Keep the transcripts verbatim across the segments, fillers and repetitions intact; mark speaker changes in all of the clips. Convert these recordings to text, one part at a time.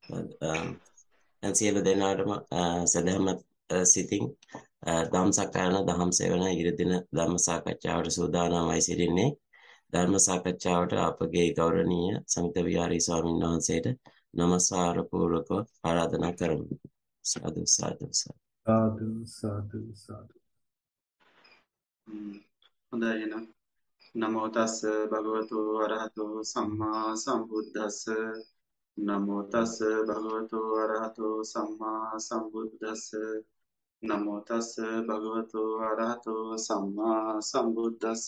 Speaker 1: දැන් සියලු දෙනාටම අ, සදහමත් අ, සිතින් අ, ධම් සක්කායන දහම් සෙවන ඉරිදින ධර්ම සාකච්ඡාවට සූදානම්වයි සිටින්නේ. ධර්ම සාකච්ඡාවට අපගේ ගෞරවනීය සමිත විහාරී ස්වාමීන් වහන්සේට නමස්කාර පූර්වක ආරාධනා කරමු. සාදු සාදු සාදු.
Speaker 2: සාදු සාදු සාදු.
Speaker 3: හ්ම්. හොඳයි එහෙනම්. නමෝ තස්ස භගවතු අරහතෝ සම්මා සම්බුද්දස්ස. නමෝ තස්ස භගවතු අරහතෝ සම්මා සම්බුද්දස්ස. නමෝ තස්ස භගවතු අරහතෝ සම්මා සම්බුද්දස්ස.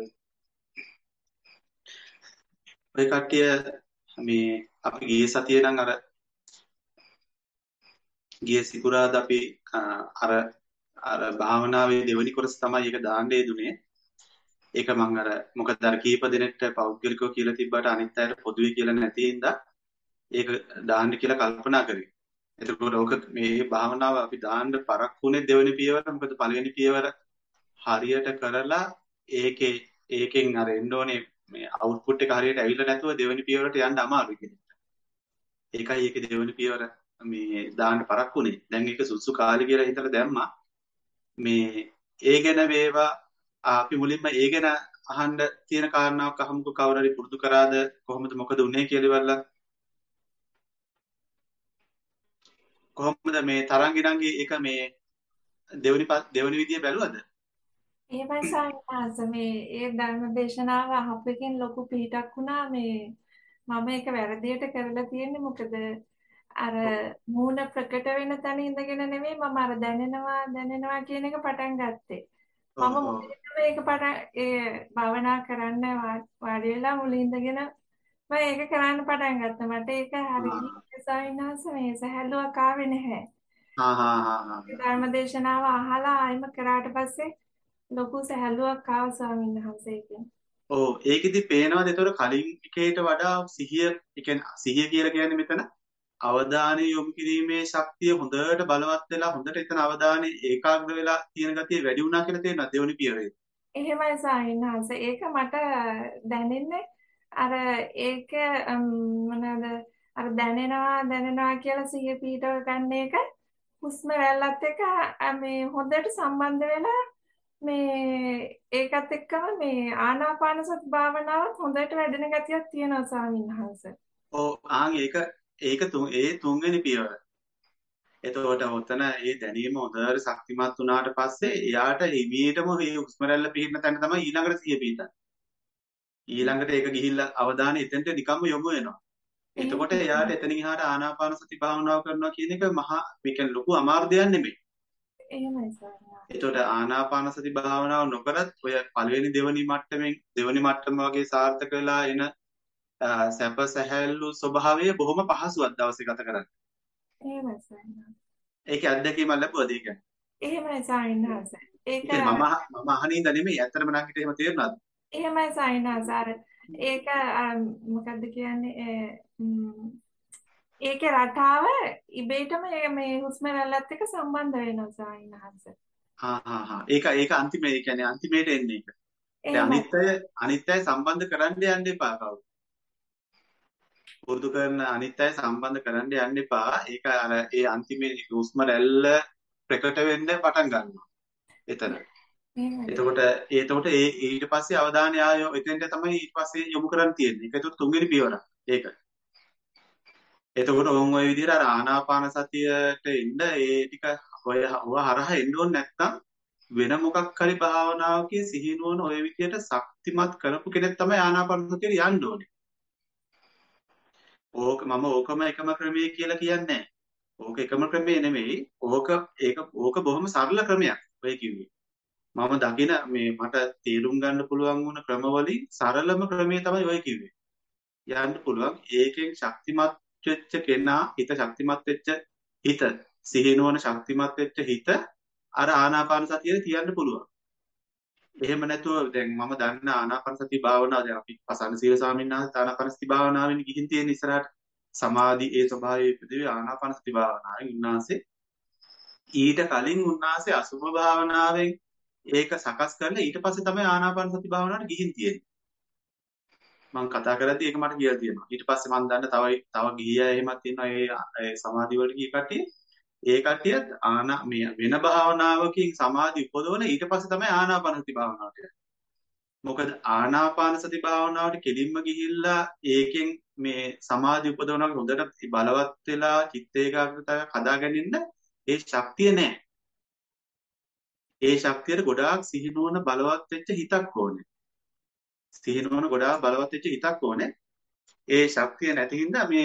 Speaker 3: ඔය කට්ටිය මේ අපි ගිය සතියේ නම් අර ගිය සිකුරාදා අපි අ, අර අර භාවනාවේ දෙවෙනි කොටස තමයි ඒක දාන්න යෙදුනේ. ඒක මම අර මොකද අර කීප දෙනෙක්ට පෞද්ගලිකව කියලා තිබ්බට අනිත් අයට පොදුවේ කියලා නැති හින්දා ඒක දාන්න කියලා කල්පනා කරේ. එතකොට ඕක මේ භාවනාව අපි දාන්න පරක්කුනේ දෙවෙනි පියවර. මොකද පළවෙනි පියවර හරියට කරලා ඒකේ ඒකෙන් අර එන්න ඕනේ මේ අවුට්පුට් එක හරියට ඇවිල්ලා නැතුව දෙවෙනි පියවරට යන්න අමාරුයි කෙනෙක්. ඒකයි ඒකේ දෙවෙනි පියවර මේ දාන්න පරක්කුනේ. දැන් ඒක සුසු කාලේ කියලා හිතලා දැම්මා. මේ ඒ ගැන වේවා අපි මුලින්ම ඒ ගැන අහන්න තියෙන කාරණාවක් අහමුකෝ. කවුරු හරි පුරුදු කරාද කොහොමද මොකද උනේ කියලා ඉවරලා කොහොමද මේ තරංගිනන්ගේ ඒක මේ දෙවෙනි ප- දෙවෙනි විදිය බැලුවද?
Speaker 4: එහෙමයි සාමිනාස මේ ඒ ධර්ම දේශනාව අහපු එකෙන් ලොකු පිහිටක් වුණා මේ මම ඒක වැරදියට කරලා තියෙන්නේ මොකද අර මූණ ප්‍රකට වෙන තැන ඉඳගෙන නෙමෙයි මම අර දැනෙනවා දැනෙනවා කියන එක පටන් ගත්තේ
Speaker 3: ඔව්
Speaker 4: මම
Speaker 3: ඔව්
Speaker 4: මුලින්ම ඒක පටන් ඒ භාවනා කරන්න වා- වාඩි වෙලා මුලින් ඉඳගෙන මම ඒක කරන්න පටන් ගත්තා මට ඒක හරියට සාමිනාස මේ සහැල්ලුවක් ආවේ නැහැ
Speaker 3: හා හා හා හා
Speaker 4: ඒ ධර්ම දේශනාව අහලා ආයිම කරාට පස්සේ ලොකු සැහැල්ලුවක් ආවා ස්වාමීන් වහන්සේගෙන්.
Speaker 3: ඔව් ඒකෙදි පේනවාද ඒතර කලින් එකේට වඩා සිහිය ඒ කියන්නේ සිහිය කියලා කියන්නේ මෙතන අවධානය යොමු කිරීමේ ශක්තිය හොඳට බලවත් වෙලා හොඳට එතන අවධානය ඒකාග්‍ර වෙලා තියෙන ගතිය වැඩි වුණා කියලා තේරෙනවා දෙවෙනි පියවරේ.
Speaker 4: එහෙමයි ස්වාමීන් වහන්සේ. ඒක මට දැනෙන්නේ අර ඒක අම්, මොනවාද අර දැනෙනවා දැනෙනවා කියලා සිහිය පිටව ගන්න එක හුස්ම රැල්ලත් එක්ක අ, මේ හොඳට සම්බන්ධ වෙලා මේ ඒකත් එක්කම මේ ආනාපාන සති භාවනාවත් හොඳට වැඩෙන ගතියක් තියෙනවා ස්වාමීන් වහන්සේ.
Speaker 3: ඔව් ආන් ඒක ඒක තුන් ඒ තුන්වෙනි පියවර. එතකොට ඔතන ඒ දැනීම හොඳට ශක්තිමත් වුණාට පස්සේ එයාට හිමීටම මේ හුස්ම රැල්ල පිහින්න තැන තමයි ඊළඟට සිහිය පිහිටන්නේ. ඊළඟට ඒක ගිහිල්ලා අවධානය එතෙන්ට නිකම්ම යොමු වෙනවා. එතකොට එයාට එතනින් එහාට ආනාපාන සති භාවනාව කරනවා කියන එක මහා මේ කියන්නේ ලොකු අමාරු දෙයක් නෙමෙයි.
Speaker 4: එහෙමයි ස්වාමීන් වහන්සේ.
Speaker 3: එතකොට ආනාපාන සති භාවනාව නොකරත් ඔය පළවෙනි දෙවෙනි මට්ටමින් දෙවෙනි මට්ටම වගේ සාර්ථක වෙලා එන අ, සැප සැහැල්ලු ස්වභාවය බොහොම පහසුවක් දවසේ ගත කරන්න.
Speaker 4: එහෙමයි ස්වාමීන් වහන්සේ.
Speaker 3: ඒකේ අත්දැකීමක් ලැබුවද ඒක?
Speaker 4: එහෙමයි ස්වාමීන් වහන්සේ. ඒක
Speaker 3: ඉතින් මම අහ- මම අහනින්ද නෙමෙයි ඇත්තටම නම් හිතේ එහෙම තේරුණාද?
Speaker 4: එහෙමයි සයින්ස් අර ඒක අර මොකද්ද කියන්නේ ඒ, ම්, ඒකේ රටාව ඉබේටම ඒ මේ හුස්ම රැල්ලත් එක්ක සම්බන්ධ වෙනවා සයින්ස්.
Speaker 3: හා හා හා ඒක ඒක අන්තිම ඒ කියන්නේ අන්තිමේට එන්නේ ඒක. දැන්
Speaker 4: එහෙමයි.
Speaker 3: අනිත් අය අනිත් අය සම්බන්ධ කරන්න යන්න එපා කවුරු. පුරුදු කරන අනිත් අය සම්බන්ධ කරන්න යන්න එපා. ඒක අර ඒ අන්තිමේ හුස්ම රැල්ල ප්‍රකට වෙන්න පටන් ගන්නවා. එතන.
Speaker 4: එහෙමයි.
Speaker 3: එතකොට එතකොට ඒ ඊට පස්සේ අවධානය ආයෝ එතෙන්ට තමයි ඊට පස්සේ යොමු කරන්න තියෙන්නේ. ඒක ඒතකොට තුන්වෙනි පියවර. ඒක. එතකොට ඕන් ඔය විදිහට අර ආනාපාන සතියට එන්න ඒ ටික ඔය ඔය හරහා එන්න ඕනේ නැත්නම් වෙන මොකක් හරි භාවනාවකින් සිහිනුවන ඔය විදිහට ශක්තිමත් කරපු කෙනෙක් තමයි ආනාපාන සතියට යන්න ඕනේ. ඕක මම ඕකම එකම ක්‍රමයේ කියලා කියන්නේ නැහැ. ඕක එකම ක්‍රමේ නෙමෙයි. ඕක ඒක ඕක බොහොම සරල ක්‍රමයක්. ඔය කිව්වේ. මම දකින මේ මට තේරුම් ගන්න පුළුවන් වුණ ක්‍රමවලින් සරලම ක්‍රමය තමයි ඔය කිව්වේ. යන්න පුළුවන්. ඒකෙන් ශක්තිමත් වෙච්ච කෙනා හිත ශක්තිමත් වෙච්ච හිත සිහිනුවන ශක්තිමත් වෙච්ච හිත අර ආනාපාන සතියේ තියන්න පුළුවන්. එහෙම නැතුව දැන් මම දන්න ආනාපාන සති භාවනාව දැන් අපි පසන්න සීල ස්වාමීන් වහන්සේ ආනාපාන සති භාවනාවෙන් ගිහින් තියෙන ඉස්සරහට සමාධි ඒ ස්වභාවයේ ඉපදෙවි ආනාපාන සති භාවනාවෙන් උන්වහන්සේ ඊට කලින් උන්වහන්සේ අසුභ භාවනාවෙන් ඒක සකස් කරලා ඊට පස්සේ තමයි ආනාපාන සති භාවනාවට ගිහින් තියෙන්නේ. මම කතා කරද්දී ඒක මට කියලා තියෙනවා. ඊට පස්සේ මම දන්න තව තව ගිහියා එහෙමත් ඉන්නවා ඒ ඒ සමාධි වලට ගිය කට්ටිය. ඒ කට්ටියත් ආනා මේ වෙන භාවනාවකින් සමාධි උපදවන ඊට පස්සේ තමයි ආනාපානසති භාවනාවට යන්නේ. මොකද ආනාපාන සති භාවනාවට කෙලින්ම ගිහිල්ලා ඒකෙන් මේ සමාධි උපදවනවා හොඳට බලවත් වෙලා චිත්ත ඒකාග්‍රතාවයක් හදාගන්න ඒ ශක්තිය නැහැ. ඒ ශක්තියට ගොඩාක් සිහිනුවන බලවත් වෙච්ච හිතක් ඕනේ. සිහිනුවන ගොඩාක් බලවත් වෙච්ච හිතක් ඕනේ. ඒ ශක්තිය නැති හින්දා මේ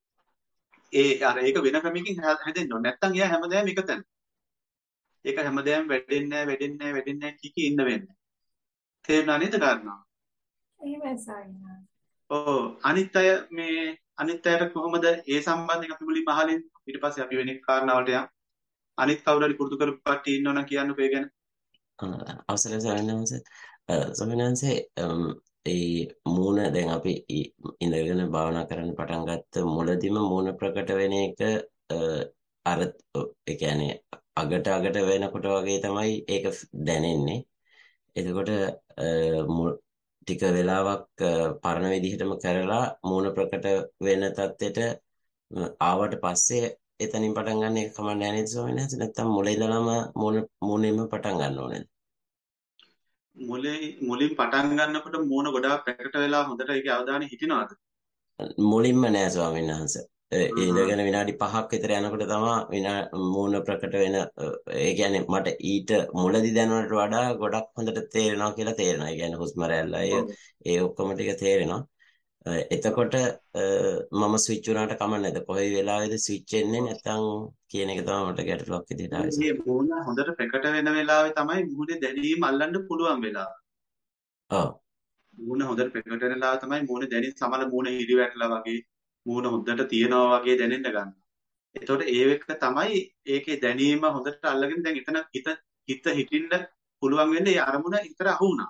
Speaker 3: ඒ අර ඒක වෙන ක්‍රමයකින් හැදෙන්න ඕනේ. නැත්තම් එයා හැමදාම එකතන. ඒක හැමදාම වැඩෙන්නේ නැහැ, වැඩෙන්නේ නැහැ, වැඩෙන්නේ නැහැ කිකි ඉන්න වෙන්නේ. තේරුණා නේද කාරණා?
Speaker 4: එහෙමයි සායනා.
Speaker 3: ඔව් අනිත් අය මේ අනිත් අයට කොහොමද ඒ සම්බන්ධයෙන් අපි මුලින්ම අහලින් ඊට පස්සේ අපි වෙන කාරණාවලට යමු. අනිත් කවුරු හරි පුරුදු කරපු කට්ටිය ඉන්නවනම් කියන්නකෝ ඒ ගැන.
Speaker 1: අවසරයි සවිනාංශ සවිනාංශ ඒ මූණ දැන් අපි ඉඳගෙන භාවනා කරන්න පටන් ගත්ත මුලදිම මූණ ප්‍රකට වෙන එක අර ඒ කියන්නේ අගට අගට වෙනකොට වගේ තමයි ඒක දැනෙන්නේ. එතකොට ටික වෙලාවක් පරණ විදිහටම කරලා මූණ ප්‍රකට වෙන තත්ත්වයට ආවට පස්සේ එතනින් පටන් ගන්න එක කමක් නැහැ නේද ස්වාමීන් වහන්සේ? නැත්නම් මුල ඉඳලම මූණ මූණෙම පටන් ගන්න ඕනේද?
Speaker 3: මුලින් මුලින් පටන් ගන්නකොට මූණ ගොඩාක් ප්‍රකට වෙලා හොඳට ඒකේ අවධානය හිටිනවද?
Speaker 1: මුලින්ම නෑ ස්වාමීන් වහන්සේ. ඒ ඉඳගෙන විනාඩි පහක් විතර යනකොට තමයි මූණ ප්‍රකට වෙන ඒ කියන්නේ මට ඊට මුලදි දැනුණට වඩා ගොඩක් හොඳට තේරෙනවා කියලා තේරෙනවා. ඒ කියන්නේ හුස්ම රැල්ල ඒ ඔක්කොම ටික තේරෙනවා. එතකොට මම ස්විච් වුණාට කමක් නැද්ද? කොයි වෙලාවෙද ස්විච් වෙන්නේ නැත්නම් කියන එක තමයි මට ගැටලුවක් විදිහට ආවේ.
Speaker 3: මේ මූණ හොඳට ප්‍රකට වෙන වෙලාවේ තමයි මූණේ දැනීම අල්ලන්න පුළුවන් වෙලාව.
Speaker 1: ඔව්.
Speaker 3: මූණ හොඳට ප්‍රකට වෙන වෙලාව තමයි මූණ දැනීම සමහර මූණ හිරි වැටලා වගේ මූණ හොඳට තියනවා වගේ දැනෙන්න ගන්නවා. එතකොට ඒ වෙක තමයි ඒකේ දැනීම හොඳට අල්ලගෙන දැන් එතන හිත හිත හිටින්න පුළුවන් වෙන්නේ ඒ අරමුණ හිතට අහු වුණා.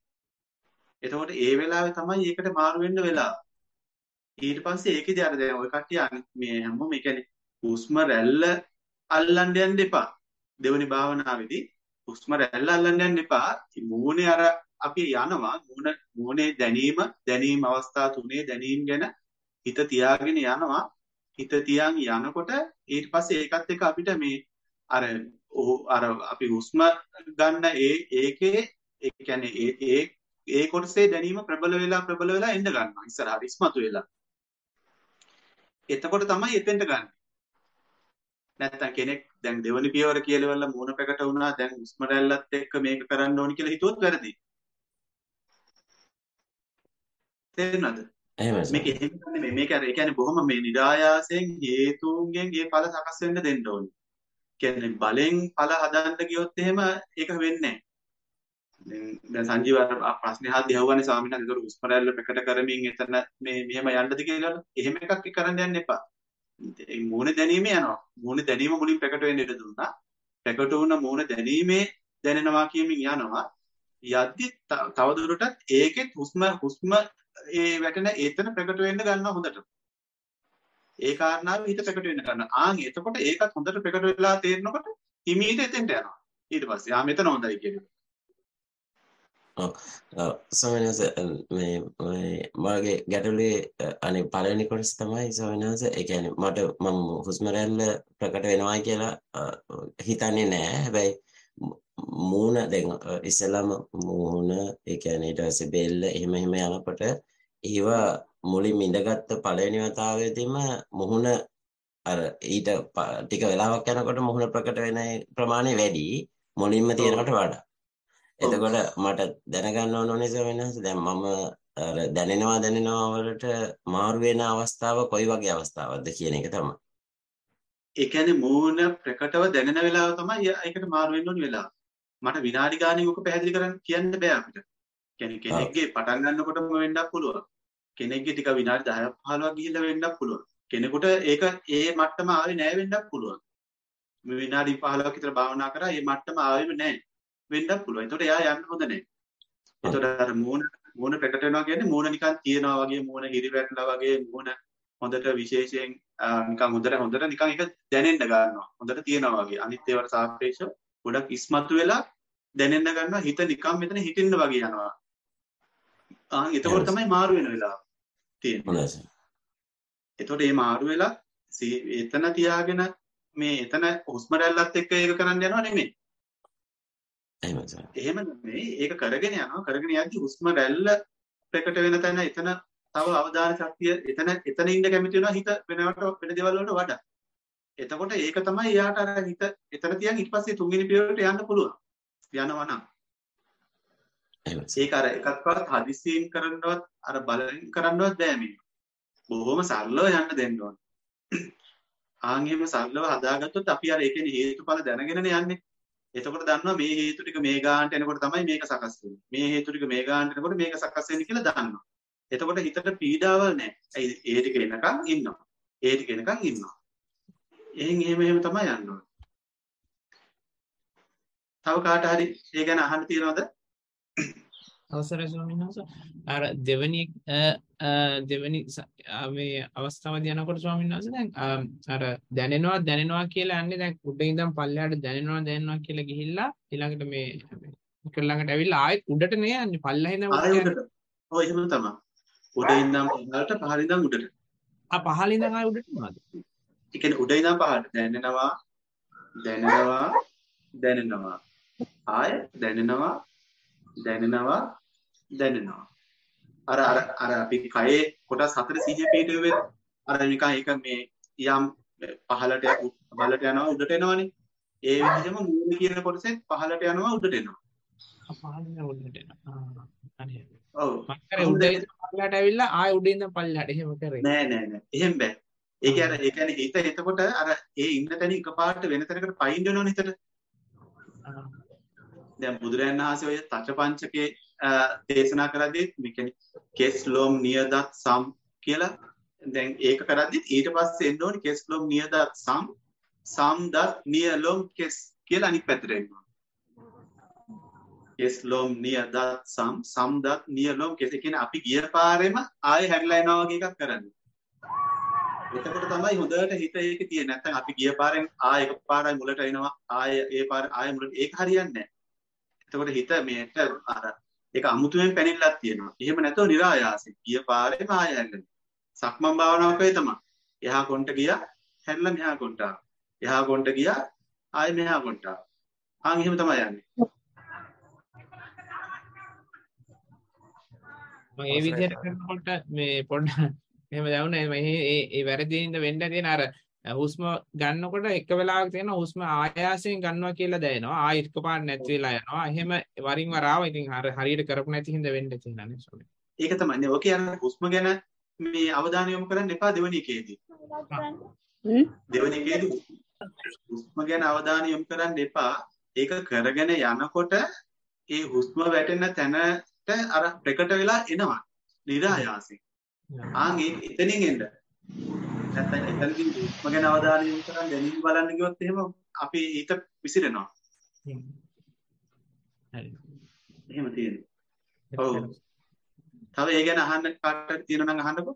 Speaker 3: එතකොට ඒ වෙලාවේ තමයි ඒකට මාරු වෙන්න වෙලාව. ඊට පස්සේ ඒකේදී අර දැන් ඔය කට්ටිය මේ හැමෝම ඒ කියන්නේ හුස්ම රැල්ල අල්ලන්න යන්න එපා. දෙවෙනි භාවනාවේදී හුස්ම රැල්ල අල්ලන්න යන්න එපා. මූණේ අර අපි යනවා මූණ මූණේ දැනීම දැනීම අවස්ථා තුනේ දැනීම ගැන හිත තියාගෙන යනවා. හිත තියන් යනකොට ඊට පස්සේ ඒකත් එක්ක අපිට මේ අර අර අපි හුස්ම ගන්න ඒ ඒකේ ඒ කියන්නේ ඒ ඒ ඒ කොටසේ දැනීම ප්‍රබල වෙලා ප්‍රබල වෙලා එන්න ගන්නවා. ඉස්සරහට ඉස්මතු වෙලා. එතකොට තමයි එතෙන්ට ගන්න. නැත්තම් කෙනෙක් දැන් දෙවනි පියවර කියලා මූණ ප්‍රකට වුණා දැන් හුස්ම රැල්ලත් එක්ක මේක කරන්න ඕනි කියලා හිතුවොත් වැරදි. තේරුණාද? මේක එහෙම නෙමෙයි. මේක අර ඒ කියන්නේ බොහොම මේ නිරායාසයෙන් හේතුන්ගෙන් ඒ ඵල සකස් වෙන්න දෙන්න ඕනේ. කියන්නේ බලෙන් ඵල හදන්න ගියොත් එහෙම ඒක වෙන්නේ නැහැ. දැන් සංජීව ප්‍රශ්නේ හදලා යවන්නේ ස්වාමීන් වහන්සේ ඒක හුස්ම රැල්ල ප්‍රකට කරමින් එතන මේ මෙහෙම යන්නද කියලා. එහෙම එකක් කරන්න යන්න එපා. ඒ මූණ දැනීම යනවා. මූණ දැනීම මුලින් ප්‍රකට වෙන්න ඉඩ දුන්නා. ප්‍රකට වුණ මූණ දැනීමේ දැනෙනවා කියමින් යනවා. යද්දි තවදුරටත් ඒකෙත් හුස්ම හුස්ම ඒ වැටෙන ඒතන ප්‍රකට වෙන්න ගන්නවා හොඳට. ඒ කාරණාව හිත ප්‍රකට වෙන්න ගන්නවා. ආන් එතකොට ඒකත් හොඳට ප්‍රකට වෙලා තේරෙනකොට හිමීට එතෙන්ට යනවා. ඊට පස්සේ ආ මෙතන හොඳයි කියන්නේ.
Speaker 1: ඔව්. සමනස මේ මගේ ගැටලුවේ අනේ පළවෙනි කොටස තමයි සමනස ඒ කියන්නේ මට මම හුස්ම රැල්ල ප්‍රකට වෙනවා කියලා හිතන්නේ නැහැ. හැබැයි මූණ දැන් ඉස්සෙල්ලාම මූණ ඒ කියන්නේ ඊට පස්සේ බෙල්ල එහෙම එහෙම යනකොට ඒව මුලින්ම ඉඳගත්ත පළවෙනි වතාවේදීම මුහුණ අර ඊට ටික වෙලාවක් යනකොට මුහුණ ප්‍රකට වෙන ප්‍රමාණය වැඩි මුලින්ම තියෙනකට වඩා. එතකොට මට දැනගන්න ඕනේ වෙනස දැන් මම අර දැනෙනවා දැනෙනවා වලට මාරු වෙන අවස්ථාව කොයි වගේ අවස්ථාවක්ද කියන එක තමයි.
Speaker 3: ඒ කියන්නේ මූණ ප්‍රකටව දැනෙන වෙලාව තමයි ඒකට මාරු වෙන්න ඕනි වෙලාව. මට විනාඩි ගානේ උක පැහැදිලි කරන්න කියන්න බෑ අපිට. කියන්නේ කෙනෙක්ගේ පටන් ගන්නකොටම වෙන්නත් පුළුවන්. කෙනෙක්ගේ ටික විනාඩි දහයක් පහළොවක් ගිහිල්ලා වෙන්නත් පුළුවන්. කෙනෙකුට ඒක ඒ මට්ටම ආවේ නැහැ වෙන්නත් පුළුවන්. මේ විනාඩි පහළොවක් විතර භාවනා කරා ඒ මට්ටම ආවෙම නැහැ වෙන්නත් පුළුවන්. ඒතකොට එයා යන්න හොඳ නැහැ. ඒතකොට අර මූණ මූණ ප්‍රකට වෙනවා කියන්නේ මූණ නිකන් තියනවා වගේ මූණ හිරි වැටලා වගේ මූණ හොඳට විශේෂයෙන් නිකන් හොඳට හොඳට නිකන් ඒක දැනෙන්න ගන්නවා. හොඳට තියනවා වගේ. අනිත් ඒවාට සාපේක්ෂව ගොඩක් ඉස්මතු වෙලා දැනෙන්න ගන්නවා. හිත නිකන් මෙතන හිටින්න වගේ යනවා. ආ එතකොට තමයි මාරු වෙන වෙලාව තියෙන්නේ.
Speaker 1: හොඳයි සර්.
Speaker 3: එතකොට මේ මාරු වෙලා එතන තියාගෙන මේ එතන හුස්ම රැල්ලත් එක්ක ඒක කරන්න යනවා නෙමෙයි.
Speaker 1: එහෙමයි සර්.
Speaker 3: එහෙම නෙමෙයි ඒක කරගෙන යනවා. කරගෙන යද්දි හුස්ම රැල්ල ප්‍රකට වෙන තැන එතන තව අවධානය ශක්තිය එතන එතන ඉන්න කැමති වෙනවා හිත වෙනවට වෙන දේවල් වලට වඩා. එතකොට ඒක තමයි එයාට අර හිත එතන තියන් ඊට පස්සේ තුන්වෙනි පියවරට යන්න පුළුවන්. යනවා නම්. ඒක අර එකක්වත් හදිසියෙන් කරන්නවත් අර බලෙන් කරන්නවත් බෑ මේ. බොහොම සරලව යන්න දෙන්න ඕන. ආන් එහෙම සරලව හදාගත්තොත් අපි අර ඒකේ හේතුඵල දැනගෙනනේ යන්නේ. එතකොට දන්නවා මේ හේතු ටික මේ ගානට එනකොට තමයි මේක සකස් වෙන්නේ. මේ හේතු ටික මේ ගානට එනකොට මේක සකස් වෙන්නේ කියලා දන්නවා. එතකොට හිතට පීඩාවල් නැහැ. ඒ ඒ ටික එනකන් ඉන්නවා. ඒ ටික එනකන් ඉන්නවා. එහෙන් එහෙම එහෙම තමයි යන්න ඕනේ. තව කාට හරි ඒ ගැන අහන්න තියෙනවද?
Speaker 5: අවසරයි ස්වාමීන් වහන්සේ. අර දෙවනි දෙවනි මේ අවස්ථාවදී යනකොට ස්වාමීන් වහන්සේ දැන් අර දැනෙනවා දැනෙනවා කියලා යන්නේ දැන් උඩ ඉඳන් පල්ලෙහාට දැනෙනවා දැනෙනවා කියලා ගිහිල්ලා ඊළඟට මේ එක ළඟට ඇවිල්ලා ආයෙත් උඩට නේ යන්නේ පල්ලෙහා ඉඳන්
Speaker 3: ආයෙ උඩට. ඔව් එහෙම තමයි. උඩ ඉඳන් පහළට පහළ ඉඳන් උඩට.
Speaker 5: ආ පහළ ඉඳන් ආයෙ උඩට නේද?
Speaker 3: ඒ කියන්නේ උඩ ඉඳන් පහළට දැනෙනවා දැනෙනවා දැනෙනවා ආයෙ දැනෙනවා දැනෙනවා දැනෙනවා අර අර අර අපි කයේ කොටස් හතර සිහිය පිටුවේ අර නිකන් ඒක මේ යම් පහළට පහළට යනවා උඩට එනවනේ ඒ විදිහම මූල කියන කොටසෙත් පහළට යනවා උඩට එනවා
Speaker 5: පහළින් උඩට එනවා ආ හරි
Speaker 3: ඔව්
Speaker 5: මම උඩ ඉඳන් පල්ලෙහාට ඇවිල්ලා ආයෙ උඩ ඉඳන් පල්ලෙහාට එහෙම කරේ
Speaker 3: නෑ නෑ නෑ එහෙම බෑ ඒ කියන්නේ ඒ කියන්නේ හිත එතකොට අර ඒ ඉන්න තැන එකපාරට වෙන තැනකට පයින් වෙනවනේ හිතට දැන් බුදුරයන් වහන්සේ ඔය තච පංචකේ දේශනා කරද්දී මේ කියන්නේ කෙස් ලොම් නියදත් සම් කියලා දැන් ඒක කරද්දී ඊට පස්සේ එන්න ඕනේ කෙස් ලොම් නියදත් සම් සම් දත් නිය ලොම් කෙස් කියලා අනිත් පැත්තට එනවා කෙස් ලොම් නියදත් සම් සම් දත් නිය ලොම් කෙස් කියන්නේ අපි ගිය පාරෙම ආයෙ හැරිලා එනවා වගේ එකක් කරන්නේ එතකොට තමයි හොඳට හිත ඒක තියෙන්නේ නැත්නම් අපි ගිය පාරෙන් ආයෙ එක පාරයි මුලට එනවා ආයෙ ඒ පාර ආයෙ මුලට ඒක හරියන්නේ නැහැ එතකොට හිත මේට අර ඒක අමුතුවෙන් පැනින්නක් තියෙනවා. එහෙම නැතෝ નિરાයාසෙ. ගිය පාරේම ආය හැරෙන්න. සක්මන් භාවනාවක් වෙයි තමයි. එහා කොන්ට ගියා, හැරිලා මෙහා කොන්ට ආවා. එහා කොන්ට ගියා, ආය මෙහා කොන්ට ආවා. ආන් එහෙම තමයි යන්නේ.
Speaker 5: මම ඒ විදිහට කරනකොට මේ පොඩ්ඩක් එහෙම දැනුනේ මේ ඒ වැරදිින්ද වෙන්න තියෙන අර හුස්ම ගන්නකොට එක වෙලාවක තියෙනවා හුස්ම ආයාසයෙන් ගන්නවා කියලා දැනෙනවා ආයෙත් එකපාරට නැති වෙලා යනවා එහෙම වරින් වර ආවා ඉතින් අර හරියට කරපු නැති හින්දා වෙන්න තියෙනවා නේ සෝනේ
Speaker 3: ඒක තමයි නේ ඔකේ අර හුස්ම ගැන මේ අවධානය යොමු කරන්න එපා දෙවෙනි එකේදී දෙවෙනි එකේදී හුස්ම ගැන අවධානය යොමු කරන්න එපා ඒක කරගෙන යනකොට ඒ හුස්ම වැටෙන තැනට අර ප්‍රකට වෙලා එනවා නිරායාසයෙන් ආන් ඒක එතනින් එන්න නැත්නම් එතනදී හුස්ම ගැන අවධානය යොමු කරන් දැනීම බලන්න ගියොත් එහෙම අපි හිත විසිරෙනවා.
Speaker 5: හරි.
Speaker 3: එහෙම තියෙනවා. ඔව්. තව ඒ ගැන අහන්න කාටද තියෙනවා නම් අහන්නකෝ.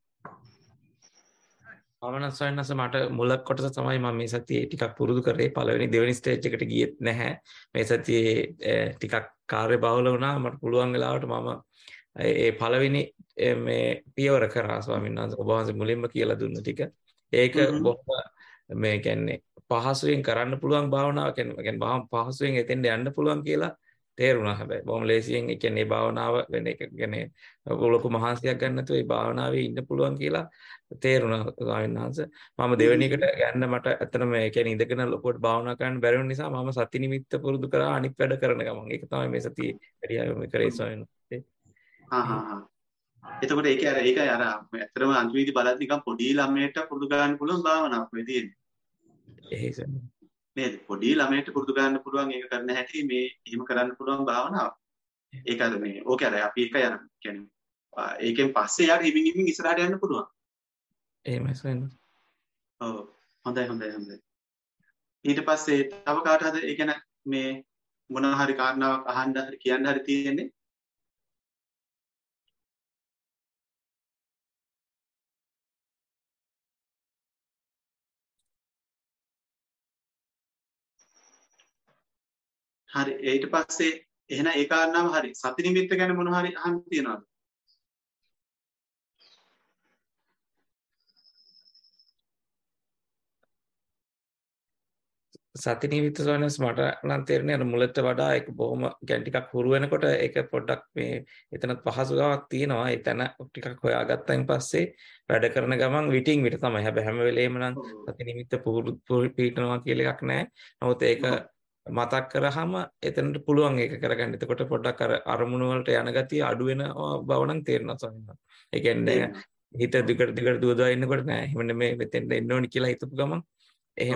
Speaker 6: පවනස් වෙනස මට මුල කොටස තමයි මම මේ සතියේ ටිකක් පුරුදු කරේ පළවෙනි දෙවෙනි ස්ටේජ් එකට ගියෙත් නැහැ. මේ සතියේ ටිකක් කාර්යබහුල වුණා මට පුළුවන් වෙලාවට මම ඒ පළවෙනි මේ පියවර කරා ස්වාමීන් වහන්සේ ඔබ වහන්සේ මුලින්ම කියලා දුන්න ටික ඒක බොහොම මේ කියන්නේ පහසුවෙන් කරන්න පුළුවන් භාවනාවක් කියන්නේ බහම පහසුවෙන් එතෙන්ට යන්න පුළුවන් කියලා තේරුණා හැබැයි බොහොම ලේසියෙන් ඒ කියන්නේ භාවනාව වෙන එක කියන්නේ ලොකු මහන්සියක් ගන්න නැතුව ඒ භාවනාවේ ඉන්න පුළුවන් කියලා තේරුණා ස්වාමීන් වහන්සේ මම දෙවෙනි එකට යන්න මට ඇත්තටම ඒ කියන්නේ ඉඳගෙන ලොකුවට භාවනා කරන්න බැරි වුණ නිසා මම සති නිමිත්ත පුරුදු කරා අනිත් වැඩ කරන ගමන් ඒක තමයි මේ සතියේ වැඩි කරේ ස්වාමීන් වහන්සේ
Speaker 3: හා හා හා එතකොට ඒක අර ඒක අර ඇත්තටම අන්තිමේදී බලද්දි නිකන් පොඩි ළමයට පුරුදු කරන්න පුළුවන් භාවනාවක් වෙයි තියෙන්නේ.
Speaker 6: එහෙසම්.
Speaker 3: නේද? පොඩි ළමයට පුරුදු කරන්න පුළුවන් ඒක කරන්න හැටි මේ එහෙම කරන්න පුළුවන් භාවනාවක්. ඒක අර මේ ඕකේ අර අපි එක යන කියන්නේ ඒකෙන් පස්සේ යාට හිමින් හිමින් ඉස්සරහට යන්න පුළුවන්.
Speaker 6: එහෙමයි සෙන්.
Speaker 3: ඔව් හොඳයි හොඳයි හොඳයි. ඊට පස්සේ තව කාට හද ඒ කියන්නේ මේ මොනවා හරි කාරණාවක් අහන්න හරි කියන්න හරි තියෙන්නේ හරි ඊට පස්සේ එහෙනම් ඒ කාරණාව හරි සති නිමිත්ත ගැන මොන හරි අහන්න තියනවද
Speaker 6: සති නිමිත්ත සොයනස් මට නම් තේරෙන්නේ අර මුලට වඩා ඒක බොහොම කියන්නේ ටිකක් හුරු වෙනකොට ඒක පොඩ්ඩක් මේ එතනත් පහසුකමක් තියෙනවා. ඒ තැන ටිකක් හොයාගත්තයින් පස්සේ වැඩ කරන ගමන් විටින් විට තමයි. හැබැයි හැම වෙලේම නම් සති නිමිත්ත පුහුණු පිටනවා කියලා එකක් නැහැ. නමුත් ඒක මතක් කරාම එතනට පුළුවන් ඒක කරගන්න. එතකොට පොඩ්ඩක් අර අරමුණු වලට යන ගතිය අඩු වෙන බව නම් තේරෙනවා ස්වාමීන් වහන්සේ. ඒ කියන්නේ හිත දිගට දිගට දුවදා ඉන්නකොට නෑ. එහෙම නෙමෙයි මෙතෙන්ට එන්න ඕනි කියලා හිතපු ගමන් එහෙම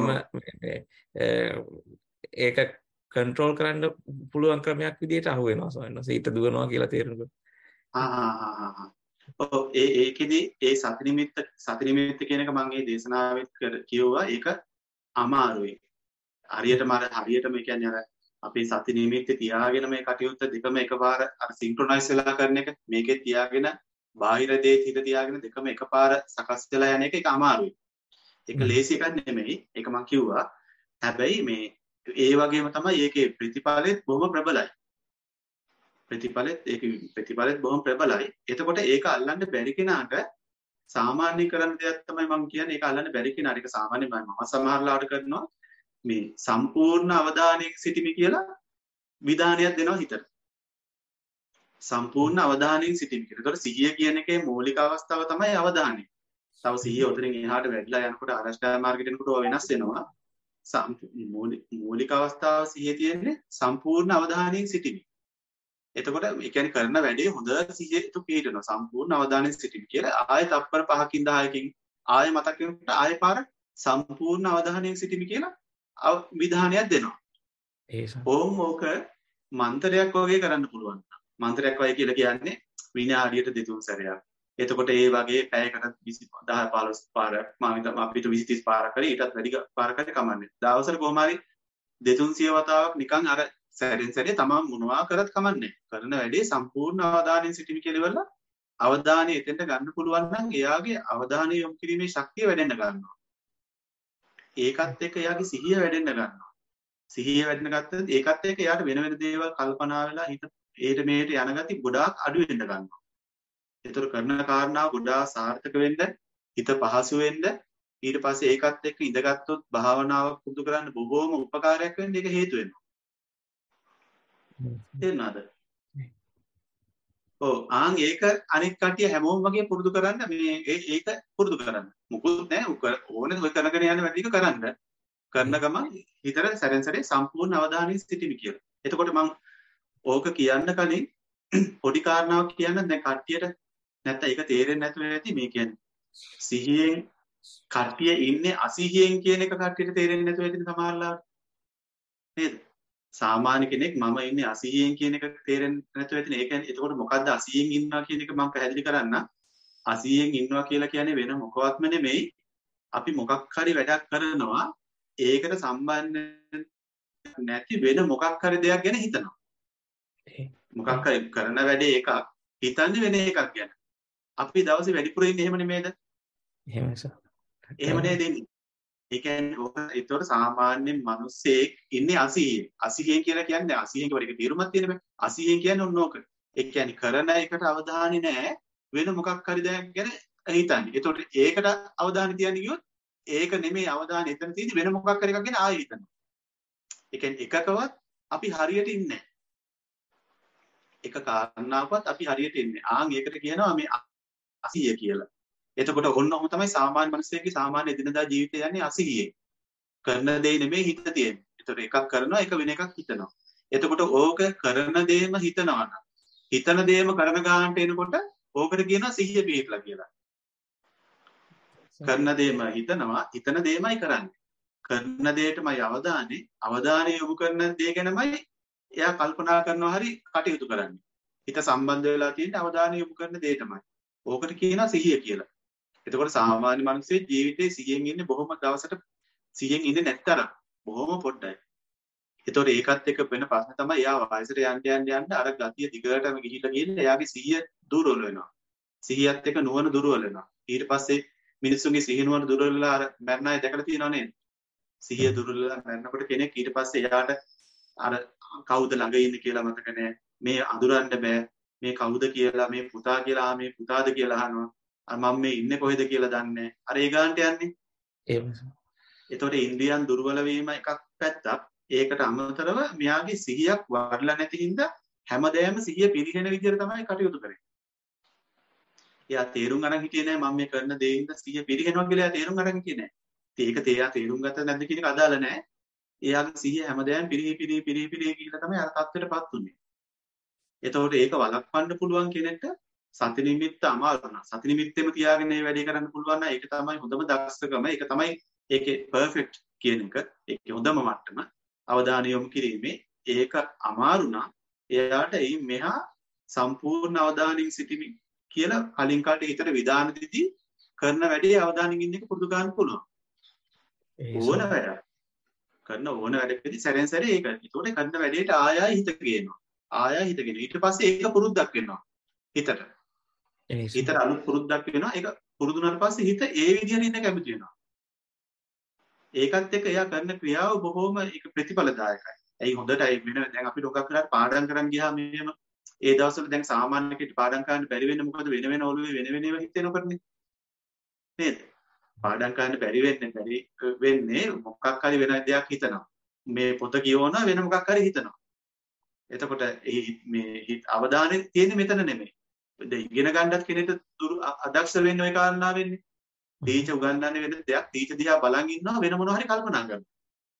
Speaker 6: ඒක කන්ට්‍රෝල් කරන්න පුළුවන් ක්‍රමයක් විදිහට අහු වෙනවා ස්වාමීන් වහන්සේ. හිත දුවනවා කියලා තේරෙනකොට.
Speaker 3: ආ ආ ආ ආ. ඔව් ඒ ඒකෙදි ඒ සති නිමිත්ත සති නිමිත්ත කියන එක මම මේ දේශනාවෙත් කිව්වා. ඒක අමාරුයි. හරියටම අර හරියටම කියන්නේ අර අපේ සති නිමිත්ත තියාගෙන මේ කටයුත්ත දෙකම එකපාර අර සින්ක්‍රොනයිස් වෙලා කරන එක මේකේ තියාගෙන බාහිර දේ හිත තියාගෙන දෙකම එකපාර සකස් වෙලා යන එක ඒක අමාරුයි. ඒක ලේසි එකක් නෙමෙයි. ඒක මම කිව්වා. හැබැයි මේ ඒ වගේම තමයි ඒකේ ප්‍රතිඵලෙත් බොහොම ප්‍රබලයි. ප්‍රතිඵලෙත් ඒක ප්‍රතිඵලෙත් බොහොම ප්‍රබලයි. එතකොට ඒක අල්ලන්න බැරි කෙනාට සාමාන්‍ය කරන දෙයක් තමයි මම කියන්නේ. ඒක අල්ලන්න බැරි කෙනාට ඒක සාමාන්‍ය මම සමහරලාට කරනවා මේ සම්පූර්ණ අවධානයක සිටිමි කියලා විධානයක් දෙනවා හිතට. සම්පූර්ණ අවධානයෙන් සිටිමි කියලා. ඒතකොට සිහිය කියන එකේ මූලික අවස්ථාව තමයි අවධානය. තව සිහිය උතරින් එහාට වැඩිලා යනකොට ආරෂ්ඨා මාර්ගයට යනකොට ඔය වෙනස් වෙනවා. මූලික අවස්ථාව සිහිය තියෙන්නේ සම්පූර්ණ අවධානයෙන් සිටිමි. එතකොට ඒ කියන්නේ කරන වැඩේ හොඳ සිහියට පිළිටනවා. සම්පූර්ණ අවධානයෙන් සිටිමි කියලා ආයෙ තප්පර පහකින් දහයකින් ආයෙ මතක් වෙනකොට ආයෙ පාර සම්පූර්ණ අවධානයෙන් සිටිමි කියලා විධානයක් දෙනවා. ඕම් ඕක මන්ත්‍රයක් වගේ කරන්න පුළුවන්. මන්ත්‍රයක් වගේ කියලා කියන්නේ විනාඩියට දෙතුන් සැරයක්. එතකොට ඒ වගේ පැයකට විසි දහ පහළොස් පාරක් මම හිතමු අපිට විසි තිස් පාරක් කරේ ඊටත් වැඩි පාරක් කරේ කමන්නේ. දවසට කොහොම හරි දෙතුන්සිය වතාවක් නිකන් අර සැරෙන් සැරේ තමන් මොනවා කරත් කමන්නේ. කරන වැඩේ සම්පූර්ණ අවධානයෙන් සිටිමි කියලා ඉවරලා අවධානය එතෙන්ට ගන්න පුළුවන් නම් එයාගේ අවධානය යොමු කිරීමේ ශක්තිය වැඩෙන්න ගන්නවා. ඒකත් එක්ක එයාගේ සිහිය වැඩෙන්න ගන්නවා. සිහිය වැඩෙන්න ගත්තොත් ඒකත් එක්ක එයාට වෙන වෙන දේවල් කල්පනා වෙලා හිත ඒට මේට යන ගති ගොඩාක් අඩු වෙන්න ගන්නවා. ඒතර කරන කාරණා ගොඩාක් සාර්ථක වෙන්න, හිත පහසු වෙන්න, ඊට පස්සේ ඒකත් එක්ක ඉඳගත්තුත් භාවනාවක් පුරුදු කරන්න බොහෝම උපකාරයක් වෙන්න ඒක හේතු වෙනවා. තේරුණාද? ඔව් ආන් ඒක අනිත් කටිය හැමෝම වගේ පුරුදු කරන්න මේ ඒක පුරුදු කරන්න. මුකුත් නැහැ ඕනේ ඔය කරගෙන යන වැඩ ටික කරන්න. කරන ගමන් හිතට සැරෙන් සැරේ සම්පූර්ණ අවධානයෙන් සිටිමි කියලා. එතකොට මම ඕක කියන්න කලින් පොඩි කාරණාවක් කියන්න දැන් කට්ටියට නැත්නම් ඒක තේරෙන්නේ නැතුව ඇති මේ කියන්නේ සිහියෙන් කට්ටිය ඉන්නේ අසිහියෙන් කියන එක කට්ටියට තේරෙන්නේ නැතුව ඇති සමහරවල්ලාට නේද? සාමාන්‍ය කෙනෙක් මම ඉන්නේ අසිහියෙන් කියන එක තේරෙන්නේ නැතුව ඇති. ඒ කියන්නේ එතකොට මොකද්ද අසිහියෙන් ඉන්නවා කියන එක මම පැහැදිලි කරන්න. අසිහියෙන් ඉන්නවා කියලා කියන්නේ වෙන මොකවත්ම නෙමෙයි. අපි මොකක් හරි වැඩක් කරනවා ඒකට සම්බන්ධ නැති වෙන මොකක් හරි දෙයක් ගැන හිතනවා. මොකක් හරි කරන වැඩේ එකක් හිතන්නේ වෙන එකක් ගැන. අපි දවසේ වැඩිපුර ඉන්නේ එහෙම නෙමෙයිද?
Speaker 6: එහෙමයි සර්.
Speaker 3: එහෙම නේද ඉන්නේ. ඒ කියන්නේ ඔක ඒතකොට සාමාන්‍යයෙන් මිනිස්සෙක් ඉන්නේ අසිහියෙන්. අසිහියෙන් කියලා කියන්නේ අසිහියෙන් කියන එක තීරුමක් තියෙන බෑ. අසිහියෙන් කියන්නේ ඔන්න ඕක. ඒ කියන්නේ කරන එකට අවධානය නැහැ වෙන මොකක් හරි දෙයක් ගැන හිතන්නේ. ඒතකොට ඒකට අවධානය තියන්නේ කිව්වොත් ඒක නෙමෙයි අවධානය එතන තියෙන්නේ වෙන මොකක් හරි එකක් ගැන ආයෙ හිතනවා. ඒ කියන්නේ එකකවත් අපි හරියට ඉන්නේ නැහැ. එක කාරණාවක්වත් අපි හරියට ඉන්නේ. ආන් ඒකට කියනවා මේ අසිහිය කියලා. එතකොට ඔන්න ඔහොම තමයි සාමාන්‍ය මිනිස්සෙක්ගේ සාමාන්‍ය එදිනදා ජීවිතය යන්නේ අසිහියෙන්. කරන දේ නෙමෙයි හිත තියෙන්නේ. එතකොට එකක් කරනවා එක වෙන එකක් හිතනවා. එතකොට ඕක කරන දේම හිතනවා නම් හිතන දේම කරන ගානට එනකොට ඕකට කියනවා සිහිය පිහිටලා කියලා. කරන දේම හිතනවා හිතන දේමයි කරන්නේ. කරන දේටමයි අවධානය අවධානය යොමු කරන දේ ගැනමයි එයා කල්පනා කරනවා හරි කටයුතු කරන්නේ. හිත සම්බන්ධ වෙලා තියෙන අවධානය යොමු කරන දේටමයි. ඕකට කියනවා සිහිය කියලා. එතකොට සාමාන්‍ය මිනිස්සේ ජීවිතේ සිහියෙන් ඉන්නේ බොහොම දවසට සිහියෙන් ඉන්නේ නැත්තරම් බොහොම පොඩ්ඩයි. එතකොට ඒකත් එක්ක වෙන ප්‍රශ්න තමයි එයා වයසට යන්න යන්න යන්න අර ගතිය දිගටම ගිහිල්ලා ගිහින් එයාගේ සිහිය දුර්වල වෙනවා. සිහියත් එක්ක නුවණ දුර්වල වෙනවා. ඊට පස්සේ මිනිස්සුන්ගේ සිහිය නුවණ දුර්වල වෙලා අර මරණ අය දැකලා තියෙනව නේද? සිහිය දුර්වල වෙලා මරනකොට කෙනෙක් ඊට පස්සේ එයාට අර කවුද ළඟ ඉන්නේ කියලා මතක නැහැ. මේ අඳුරන්න බෑ. මේ කවුද කියලා මේ පුතා කියලා මේ පුතාද කියලා අහනවා. අර මම මේ ඉන්නේ කොහෙද කියලා දන්නේ නැහැ. අර ඒ ගානට යන්නේ.
Speaker 6: එහෙමයි.
Speaker 3: එතකොට ඉන්ද්‍රියන් දුර්වල වීම එකක් පැත්තක්. ඒකට අමතරව මෙයාගේ සිහියක් වඩලා නැති හින්දා හැමදේම සිහිය පිරිහෙන විදිහට තමයි කටයුතු කරන්නේ. එයා තේරුම් ගන්න හිටියේ නෑ මම මේ කරන දේ හින්දා සිහිය පිරිහෙනවා කියලා එයා තේරුම් ගන්න හිටියේ නෑ. ඉතින් ඒක තේයා තේරුම් ගත්ත නැද්ද කියන එක අදාළ නෑ. එයාගේ සිහිය හැමදේම පිරිහි පිරිහි පිරිහි පිරිහි කියලා තමයි අර තත්ත්වයටපත් උනේ. එතකොට ඒක වළක්වන්න පුළුවන් කෙනෙක්ට සති නිමිත්ත අමාරු නෑ. සති නිමිත්තෙම තියාගෙන මේ වැඩේ කරන්න පුළුවන් නම් ඒක තමයි හොඳම දක්ෂකම. ඒක තමයි ඒකේ පර්ෆෙක්ට් කියන එක. ඒකේ හොඳම මට්ටම. අවධානය යොමු කිරීමේ ඒක අමාරු නම් එයාට එයි මෙහා සම්පූර්ණ අවධානයෙන් සිටීමේ කියලා කලින් කාට හිතට විධාන දෙදී කරන වැඩේ අවධානයෙන් ඉන්න එක පුරුදු ගන්න පුළුවන්. ඕන වැඩ කරන ඕන වැඩකදී සැරෙන් සැරේ ඒක. ඒතකොට කරන වැඩේට ආය ආය හිත ගේනවා. ආය ආය හිත ගෙන ඊට පස්සේ ඒක පුරුද්දක් වෙනවා හිතට. හිතට අලුත් පුරුද්දක් වෙනවා. ඒක පුරුදු වුණාට පස්සේ හිත ඒ විදිහට ඉන්න කැමති වෙනවා. ඒකත් එක්ක එයා කරන ක්‍රියාව බොහොම ඒක ප්‍රතිඵලදායකයි. ඇයි හොඳටයි වෙන දැන් අපි ඩොකක් කරලා පාඩම් කරන් ගියාම මෙහෙම ඒ දවස්වල දැන් සාමාන්‍ය කෙනෙක් පාඩම් කරන්න බැරි වෙන්නේ මොකද වෙන වෙන ඔළුවේ වෙන වෙන ඒවා හිතෙනකොටනේ. නේද? පාඩම් කරන්න බැරි වෙන්නේ බැරි වෙන්නේ මොකක් හරි වෙන දෙයක් හිතනවා. මේ පොත කියවනවා වෙන මොකක් හරි හිතනවා. එතකොට මේ හිත අවධානය තියෙන්නේ මෙතන නෙමෙයි. දැන් ඉගෙන ගන්නත් කෙනෙක්ට අදක්ෂ වෙන්න ওই කාරණා වෙන්නේ. තීච උගන්වන්නේ වෙන දෙයක් තීච දිහා බලන් ඉන්නවා වෙන මොනවා හරි කල්පනා කරනවා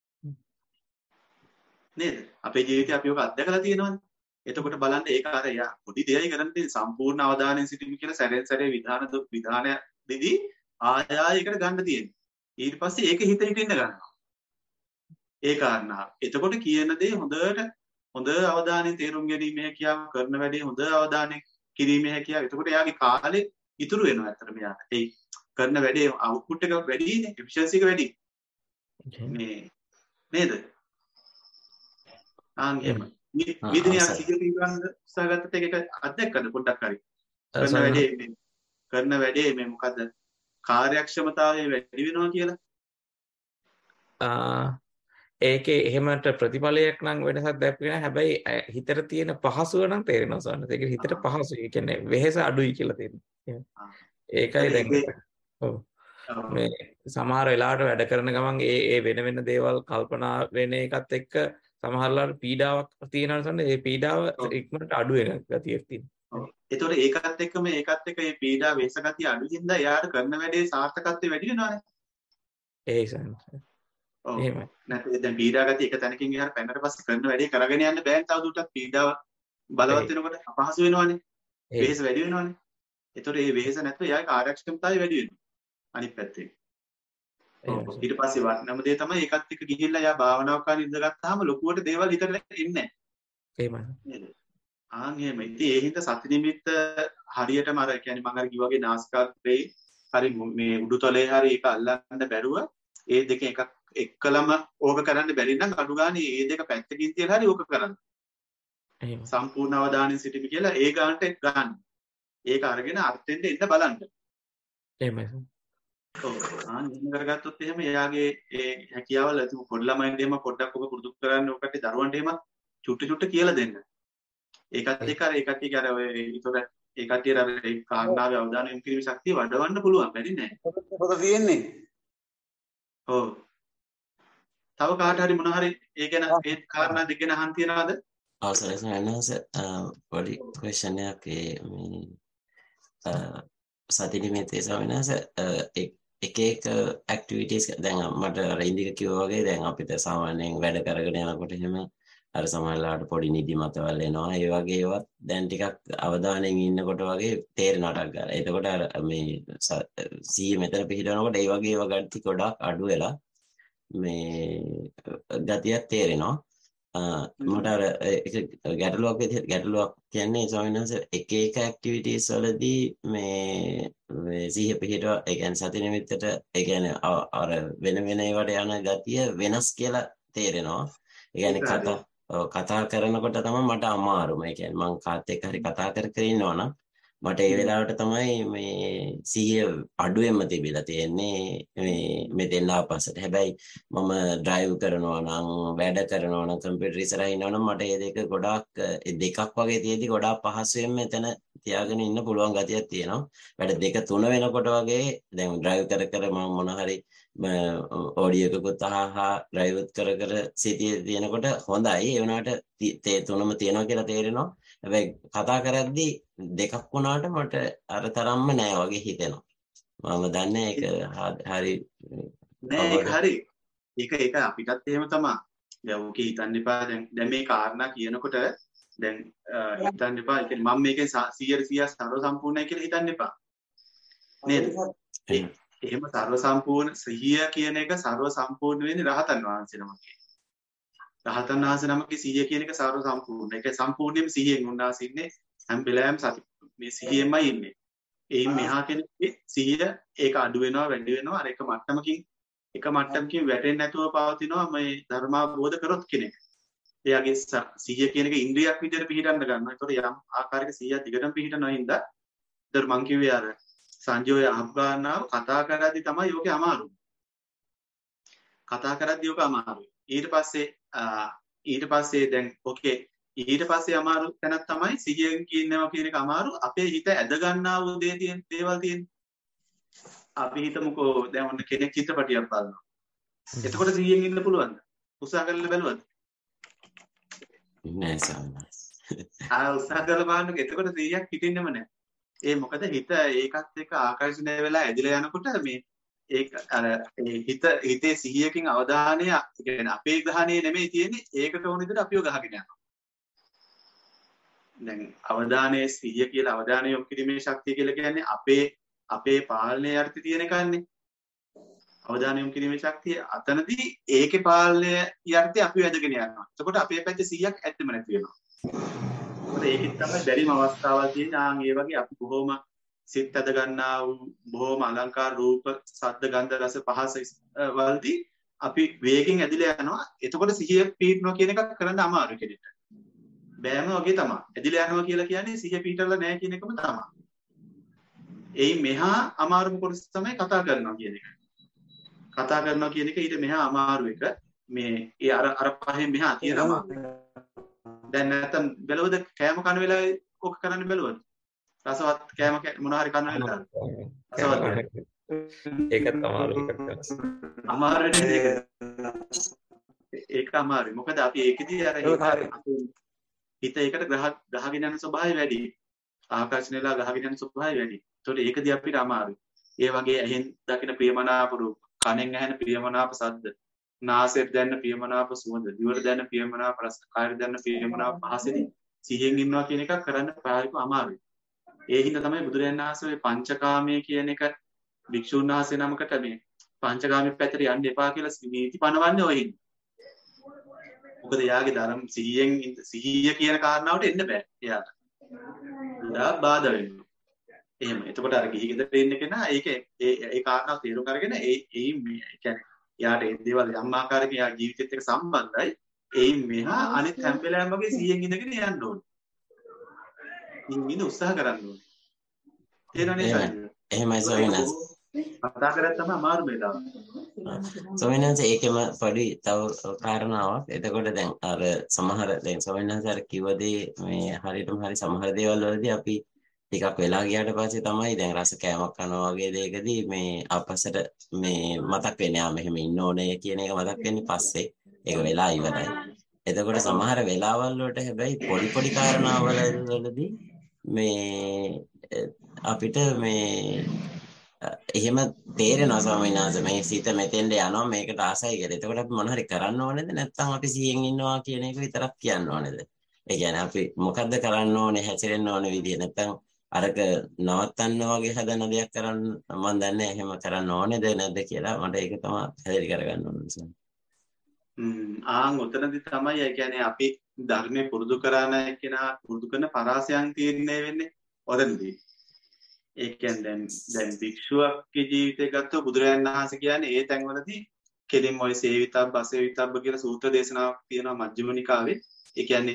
Speaker 3: නේද අපේ ජීවිතේ අපි ඔක අත්දැකලා තියෙනවනේ එතකොට බලන්න ඒක අර යා පොඩි දෙයයි කරන්නේ සම්පූර්ණ අවධානයෙන් සිටීම කියලා සැරෙන් සැරේ විධාන විධානය දෙදී ආය ආය එකට ගන්න තියෙන්නේ ඊට පස්සේ ඒක හිත හිටින්න ගන්නවා ඒ කාරණා එතකොට කියන දේ හොඳට හොඳ අවධානයෙන් තේරුම් ගැනීම හැකියාව කරන වැඩේ හොඳ අවධානයෙන් කිරීමේ හැකියාව එතකොට එයාගේ කාලේ ඉතුරු වෙනවා අතට මෙයාට ඒ කරන වැඩේ අවුට්පුට් එක වැඩිනේ එෆිෂියන්සි එක වැඩි මේ නේද ආන්ගේම විදිනිය සිහිය පිළිබඳ උත්සාහගතට ඒක අත්දැකන්න පොඩ්ඩක් හරි කරන වැඩේ මේ කරන වැඩේ මේ මොකද්ද කාර්යක්ෂමතාවය වැඩි වෙනවා කියලා
Speaker 6: ඒකේ එහෙමට ප්‍රතිඵලයක් නම් වෙනසක් දැක්වෙන්නේ හැබැයි හිතට තියෙන පහසුව නම් තේරෙනවා සවන්නත් ඒක හිතට පහසුයි ඒ කියන්නේ වෙහෙස අඩුයි කියලා තේරෙනවා ඒකයි දැන් ඔව් මේ සමහර වෙලාවට වැඩ කරන ගමන් ඒ ඒ වෙන වෙන දේවල් කල්පනා වෙන එකත් එක්ක සමහරලාට පීඩාවක් තියෙනවා සන්න ඒ පීඩාව ඉක්මනට අඩු වෙන ගතියක් තියෙනවා.
Speaker 3: ඒතකොට ඒකත් එක්ක මේ ඒකත් එක්ක මේ පීඩා වෙහස ගතිය අඩු හින්දා එයාට කරන වැඩේ සාර්ථකත්වය වැඩි වෙනවානේ.
Speaker 6: ඒ සන්න.
Speaker 3: ඔව්. නැත්නම් දැන් පීඩා ගතිය එක තැනකින් එහාට පැනනට පස්සේ කරන වැඩේ කරගෙන යන්න බෑනේ තව දුරටත් පීඩාව බලවත් වෙනකොට අපහසු වෙනවානේ. වෙහස වැඩි වෙනවානේ. ඒතකොට මේ වෙහස නැත්නම් එයාගේ ආරක්ෂකතාවය වැඩි වෙනවා. අනිත් පැත්තේ. ඊට පස්සේ වටිනම දේ තමයි ඒකත් එක්ක ගිහිල්ලා යා භාවනාවක් කරන ඉඳගත්තාම ලොකුවට දේවල් හිතට එන්නේ නැහැ.
Speaker 6: එහෙමයි.
Speaker 3: නේද? ආන් එහෙම. ඉතින් ඒ හින්දා සති නිමිත්ත හරියටම අර කියන්නේ මම අර කිව්වාගේ නාස්කාග්‍රේ හරි මේ උඩුතලේ හරි ඒක අල්ලන්න බැරුව ඒ දෙක එකක් එක්කලම ඕක කරන්න බැරි නම් අඩු ගානේ ඒ දෙක පැත්තකින් තියලා හරි ඕක කරන්න.
Speaker 6: එහෙම.
Speaker 3: සම්පූර්ණ අවධානයෙන් සිටීම කියලා ඒ ගානට ගන්න. ඒක අරගෙන අර්ථෙන්ද එන්න බලන්න.
Speaker 6: එහෙමයි.
Speaker 3: ඔව් ආන් ඉන්න කරගත්තොත් එහෙම එයාගේ ඒ හැකියාවල් අතු පොඩි ළමයින්ට එහෙම පොඩ්ඩක් ඔබ පුරුදු කරන්න ඔකට දරුවන්ට එහෙම චුට්ටි චුට්ටි කියලා දෙන්න. ඒකත් එක්ක අර ඒකත් එක්ක අර ඔය ඒතොර ඒ කට්ටියට අර ඒ කාරණාවේ අවධානය යොමු කිරීමේ ශක්තිය වඩවන්න පුළුවන් බැරි නෑ.
Speaker 7: පොත තියෙන්නේ.
Speaker 3: ඔව්. තව කාට හරි මොන හරි ඒ ගැන ඒ කාරණා දෙක ගැන අහන් තියනවාද?
Speaker 1: අවසරයි සයන්ස පොඩි ක්වෙස්චන් එකක් ඒ මේ සති නිමිත්තේ සමිනස එක එක ඇක්ටිවිටීස් දැන් මට අර ඉන්දික කිව්වා වගේ දැන් අපිට සාමාන්‍යයෙන් වැඩ කරගෙන යනකොට එහෙම අර සමහරලාට පොඩි නිදිමතවල් එනවා ඒ වගේ ඒවත් දැන් ටිකක් අවධානයෙන් ඉන්නකොට වගේ තේරෙනටක් ගන්න. එතකොට අර මේ සීය මෙතන පිහිටවනකොට ඒ වගේ ඒවා ගති ගොඩක් අඩු වෙලා මේ ගතියක් තේරෙනවා. මට අර එක ගැටලුවක් විදිහට ගැටලුවක් කියන්නේ ස්වාමීන් වහන්සේ එක එක ඇක්ටිවිටීස් වලදී මේ මේ සිහිය පිහිටව ඒ කියන්නේ සති නිමිත්තට ඒ කියන්නේ අර වෙන වෙන ඒවට යන ගතිය වෙනස් කියලා තේරෙනවා. ඒ කියන්නේ කතා කතා කරනකොට තමයි මට අමාරුම. ඒ කියන්නේ මං කාත් එක්ක හරි කතා කර කර ඉන්නවනම් මට ඒ වෙලාවට තමයි මේ සිහිය අඩුවෙන්ම තිබිලා තියෙන්නේ මේ මෙතෙන් ආපස්සට. හැබැයි මම ඩ්‍රයිව් කරනවා නම් වැඩ කරනවා නම් කම්පියුටර් ඉස්සරහා ඉන්නවා නම් මට මේ දෙක ගොඩාක් ඒ දෙකක් වගේ තියෙදි ගොඩාක් පහසුවෙන් මෙතන තියාගෙන ඉන්න පුළුවන් ගතියක් තියෙනවා. වැඩ දෙක තුන වෙනකොට වගේ දැන් ඩ්‍රයිව් කර කර මම මොන හරි ඔඩියෝ එකකුත් අහහා ඩ්‍රයිව් කර කර සිටියේ තියෙනකොට හොඳයි. ඒ වුණාට තේ තුනම තියෙනවා කියලා තේරෙනවා. හැබැයි කතා කරද්දී දෙකක් වුණාට මට අර තරම්ම නෑ වගේ හිතෙනවා. මම දන්නේ ඒක හරි
Speaker 3: නෑ ඒක හරි. ඒක ඒක අපිටත් එහෙම තමයි. දැන් ඔකේ හිතන්න එපා දැන් දැන් මේ කාරණා කියනකොට දැන් හිතන්න එපා. ඒ කියන්නේ මම මේකෙන් සීයට සීයක් සර්ව සම්පූර්ණයි කියලා හිතන්න එපා. නේද? එහෙම සර්ව සම්පූර්ණ සිහිය කියන එක සර්ව සම්පූර්ණ වෙන්නේ රහතන් වහන්සේ නමකේ. රහතන් වහන්සේ නමකේ සිහිය කියන එක සර්ව සම්පූර්ණ. ඒක සම්පූර්ණයෙන්ම සිහියෙන් උන්වහන්සේ ඉන්නේ හැම වෙලාවෙම සති මේ සිහියෙන්මයි ඉන්නේ. එයින් මෙහා කෙනෙක්ගේ සිහිය ඒක අඩු වෙනවා වැඩි වෙනවා අර එක මට්ටමකින් එක මට්ටමකින් වැටෙන්නේ නැතුව පවතිනවා මේ ධර්මාබෝධ කරොත් කෙනෙක්. එයාගේ සිහිය කියන එක ඉන්ද්‍රියක් විදිහට පිළිටන්න ගන්නවා. ඒතකොට යම් ආකාරයක සිහිය දිගටම පිළිටනවා හින්දා ඒතර මං කිව්වේ අර සංජෝය අහගන්නාව කතා කරද්දි තමයි යෝගේ අමාරු. කතා කරද්දි යෝග අමාරුයි. ඊට පස්සේ ඊට පස්සේ දැන් ඕකේ ඊට පස්සේ අමාරු තැනක් තමයි සිහියෙන් කියනවා කියන එක අමාරු. අපේ හිත ඇද ගන්නා වූ දේ තියෙන දේවල් තියෙන. අපි හිතමුකෝ දැන් ඔන්න කෙනෙක් චිත්‍රපටියක් බලනවා. එතකොට සිහියෙන් ඉන්න පුළුවන්ද? උත්සාහ කරලා බැලුවද?
Speaker 1: නෑ සම්මා.
Speaker 3: ආ උත්සාහ කරලා බලන්නකෝ. එතකොට සිහියක් හිටින්නෙම නෑ. ඒ මොකද හිත ඒකත් එක්ක ආකර්ෂණය වෙලා ඇදිලා යනකොට මේ ඒක අර හිත හිතේ සිහියකින් අවධානය කියන්නේ අපේ ග්‍රහණය නෙමෙයි තියෙන්නේ ඒකට ඕන විදිහට අපිව ගහගෙන යනවා. දැන් අවධානයේ සිහිය කියලා අවධානය යොමු කිරීමේ ශක්තිය කියලා කියන්නේ අපේ අපේ පාලනයේ යටතේ තියෙන එකන්නේ. අවධානය යොමු කිරීමේ ශක්තිය අතනදී ඒකේ පාලනය යටතේ අපිව ඇදගෙන යනවා. එතකොට අපේ පැත්තේ සිහියක් ඇත්තම නැති වෙනවා. ඒකෙත් තමයි බැරිම අවස්ථාවල් තියෙන ආන් ඒ වගේ අපි බොහොම සිත් අද ගන්නා වූ බොහොම අලංකාර රූප ශබ්ද ගන්ධ රස පහස වලදී අපි වේගෙන් ඇදිලා යනවා. එතකොට සිහිය පීඩනවා කියන එක කරන්න අමාරු කෙනෙක්ට. බෑම වගේ තමයි. ඇදිලා යනවා කියලා කියන්නේ සිහිය පීඩලා නැහැ කියන එකම තමයි. එයි මෙහා අමාරුම කොටස තමයි කතා කරනවා කියන එක. කතා කරනවා කියන එක ඊට මෙහා අමාරු එක. මේ ඒ අර අර පහෙන් මෙහා තියෙනවා. දැන් නැත්තම් බැලුවද කෑම කන වෙලාවේ ඔක කරන්න බැලුවද? රසවත් කෑම මොන හරි කන වෙලාවද? රසවත්
Speaker 6: ඒකත් අමාරු එකක්.
Speaker 3: අමාරු නේද ඒක? ඒක අමාරුයි. මොකද අපි ඒකෙදී අර හිත ඒකට ග්‍රහ ගහගෙන යන ස්වභාවය වැඩි. ආකර්ෂණය වෙලා ගහගෙන යන ස්වභාවය වැඩි. ඒතකොට ඒකදී අපිට අමාරුයි. ඒ වගේ ඇහෙන් දකින ප්‍රියමනාප රූප, කනෙන් ඇහෙන ප්‍රියමනාප ශබ්ද, නාසයෙන් දැනෙන ප්‍රියමනාප සුවඳ, දිවට දැනෙන ප්‍රියමනාප රස, කායයෙන් දැනෙන ප්‍රියමනාප පහසෙදී සිහියෙන් ඉන්නවා කියන එක කරන්න ප්‍රායෝගිකව අමාරුයි. ඒ හින්දා තමයි බුදුරජාණන් වහන්සේ ඔය පංචකාමයේ කියන එක භික්ෂුන් වහන්සේ නමකට මේ පංචකාමයේ පැත්තට යන්න එපා කියලා නීති පනවන්නේ ඔය හින්දා. මොකද එයාගේ ධර්ම සිහියෙන් සිහිය කියන කාරණාවට එන්න බෑ එයාට. උදා බාධා වෙනවා. එහෙම. එතකොට අර ගිහි ගෙදර ඉන්න කෙනා ඒක ඒ ඒ කාරණාව තේරුම් අරගෙන ඒ ඒ මේ කියන්නේ යාට ඒ දේවල් යම් ආකාරයකින් යා ජීවිතෙත් එක්ක සම්බන්ධයි. ඒයින් මෙහා අනිත් හැම වෙලාවෙම වගේ සිහියෙන් ඉඳගෙන යන්න ඕනේ. ඉන්න උත්සාහ කරන්න ඕනේ. තේරෙන්නේ නැහැ.
Speaker 1: එහෙමයි සවිනාස්.
Speaker 3: කතා කරත් තමයි අමාරු වෙලාව.
Speaker 1: සවිනාස් ඒකෙම පොඩි තව කාරණාවක්. එතකොට දැන් අර සමහර දැන් සවිනාස් අර කිව්වදී මේ හරියටම හරි සමහර දේවල් වලදී අපි ටිකක් වෙලා ගියාට පස්සේ තමයි දැන් රස කෑමක් කනවා වගේ දෙයකදී මේ අපසට මේ මතක් වෙන්නේ ආ මෙහෙම ඉන්න ඕනේ කියන එක මතක් වෙන්නේ පස්සේ ඒක වෙලා ඉවරයි. එතකොට සමහර වෙලාවල් වලට හැබැයි පොඩි පොඩි කාරණාවල් වලදී මේ අපිට මේ එහෙම තේරෙනවා ස්වාමීන් වහන්සේ මේ සිත මෙතෙන්ට යනවා මේකට ආසයි කියලා. එතකොට අපි මොන හරි කරන්න ඕනේද නැත්නම් අපි සිහියෙන් ඉන්නවා කියන එක විතරක් කියන්න ඕනේද? ඒ කියන්නේ අපි මොකද්ද කරන්න ඕනේ හැසිරෙන්න ඕනේ විදිය නැත්නම් අරක නවත්තන්න වගේ හදන දෙයක් කරන්න මම දන්නේ එහෙම කරන්න ඕනේද නැද්ද කියලා මට ඒක තමයි පැහැදිලි කරගන්න ඕනේ.
Speaker 3: හ්ම් ආන් උතනදි තමයි ඒ කියන්නේ අපි ධර්මයේ පුරුදු කරන කෙනා පුරුදු කරන පරාසයන් තීරණය වෙන්නේ ඔතනදී. ඒ කියන්නේ දැන් දැන් භික්ෂුවක්ගේ ජීවිතය ගත්තොත් බුදුරජාණන් වහන්සේ කියන්නේ ඒ තැන්වලදී කෙලින්ම ඔය සේවිතබ්බ අසේවිතබ්බ කියලා සූත්‍ර දේශනාවක් තියෙනවා මජ්ක්‍ධිම නිකායේ. ඒ කියන්නේ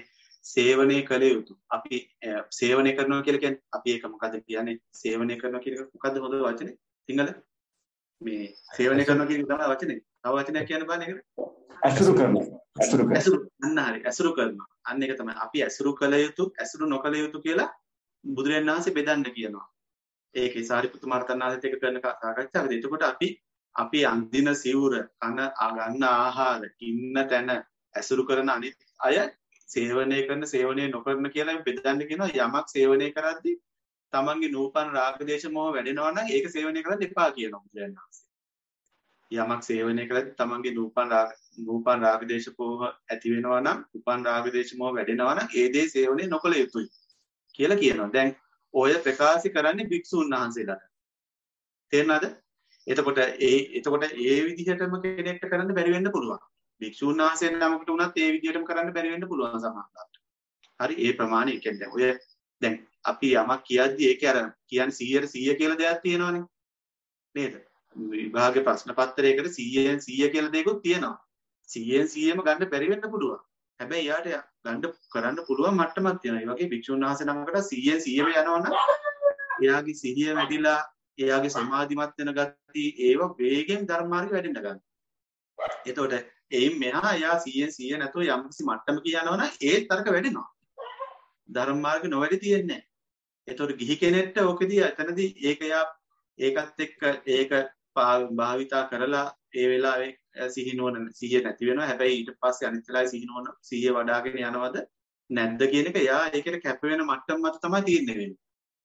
Speaker 3: සේවනය කළ යුතු. අපි සේවනය කරනවා කියලා කියන්නේ අපි ඒක මොකද්ද කියන්නේ? සේවනය කරනවා කියන එක මොකද්ද හොඳ වචනේ? සිංහල මේ සේවනය කරනවා කියන එක තමයි වචනේ. තව වචනයක් කියන්න බෑ නේද?
Speaker 2: ඇසුරු කරනවා. ඇසුරු කරනවා.
Speaker 3: ඇසුරු අන්න හරි. ඇසුරු කරනවා. අන්න ඒක තමයි. අපි ඇසුරු කළ යුතු, ඇසුරු නොකළ යුතු කියලා බුදුරජාණන් වහන්සේ බෙදන්න කියනවා. ඒකේ සාරිපුත්තු මහරහතන්වහන්සේත් එක කරන සාකච්ඡාවකදී. එතකොට අපි අපි අන්දින සිවුර, කන ගන්න ආහාර, ඉන්න තැන ඇසුරු කරන අනිත් අය සේවනය කරන සේවනය නොකරන කියලා බෙදන්න කියනවා. යමක් සේවනය කරද්දී තමන්ගේ නූපන් රාග දේශ මොහ වැඩෙනවා නම් ඒක සේවනය කරන්න එපා කියනවා බුදුරජාණන් වහන්සේ. යමක් සේවනය කරද්දී තමන්ගේ නූපන් රාග නූපන් රාග දේශ මොහ ඇති වෙනවා නම්, උපන් රාග දේශ මොහ වැඩෙනවා නම් ඒ දේ සේවනය නොකළ යුතුයි කියලා කියනවා. දැන් ඔය ප්‍රකාශ කරන්නේ භික්ෂුන් වහන්සේලාට. තේරෙනවද? එතකොට ඒ එතකොට ඒ විදිහටම කෙනෙක්ට කරන්න බැරි වෙන්න පුළුවන්. භික්ෂුන් වහන්සේ නමකට උනත් ඒ විදිහටම කරන්න බැරි වෙන්න පුළුවන් සමහරවිට. හරි ඒ ප්‍රමාණය කියන්නේ ඔය දැන් අපි යමක් කියද්දි ඒකේ අර කියන්නේ සීයට සීය කියලා දෙයක් තියෙනවනේ. නේද? විභාගේ ප්‍රශ්න පත්‍රයකට සීයෙන් සීය කියලා දෙයක්ත් තියෙනවා. සීයෙන් සීයම ගන්න බැරි වෙන්න පුළුවන්. හැබැයි යාට ගන්න කරන්න පුළුවන් මට්ටමක් තියෙනවා. ඒ වගේ භික්ෂුන් වහන්සේ නමකට සීයෙන් සීයම යනවනම් එයාගේ සිහිය වැඩිලා එයාගේ සමාධිමත් වෙන ගතිය ඒව වේගෙන් ධර්ම මාර්ගෙ වැඩෙන්න ගන්නවා. එතකොට එයින් මෙහා එයා සීයෙන් සීය නැතුව යම්කිසි මට්ටමක යනවනම් ඒත් තරක වැඩෙනවා. ධර්ම මාර්ගෙ නොවැඩි තියෙන්නේ නැහැ. එතකොට ගිහි කෙනෙක්ට ඕකෙදී එතනදී ඒක යා ඒකත් එක්ක ඒක භාවිතා කරලා ඒ වෙලාවේ සිහිනුවන සිහිය නැති වෙනවා. හැබැයි ඊට පස්සේ අනිත් වෙලාවේ සිහිනුවන සිහිය වඩාගෙන යනවද නැද්ද කියන එක එයා ඒකට කැප වෙන මට්ටම මත තමයි තීරණය වෙන්නේ.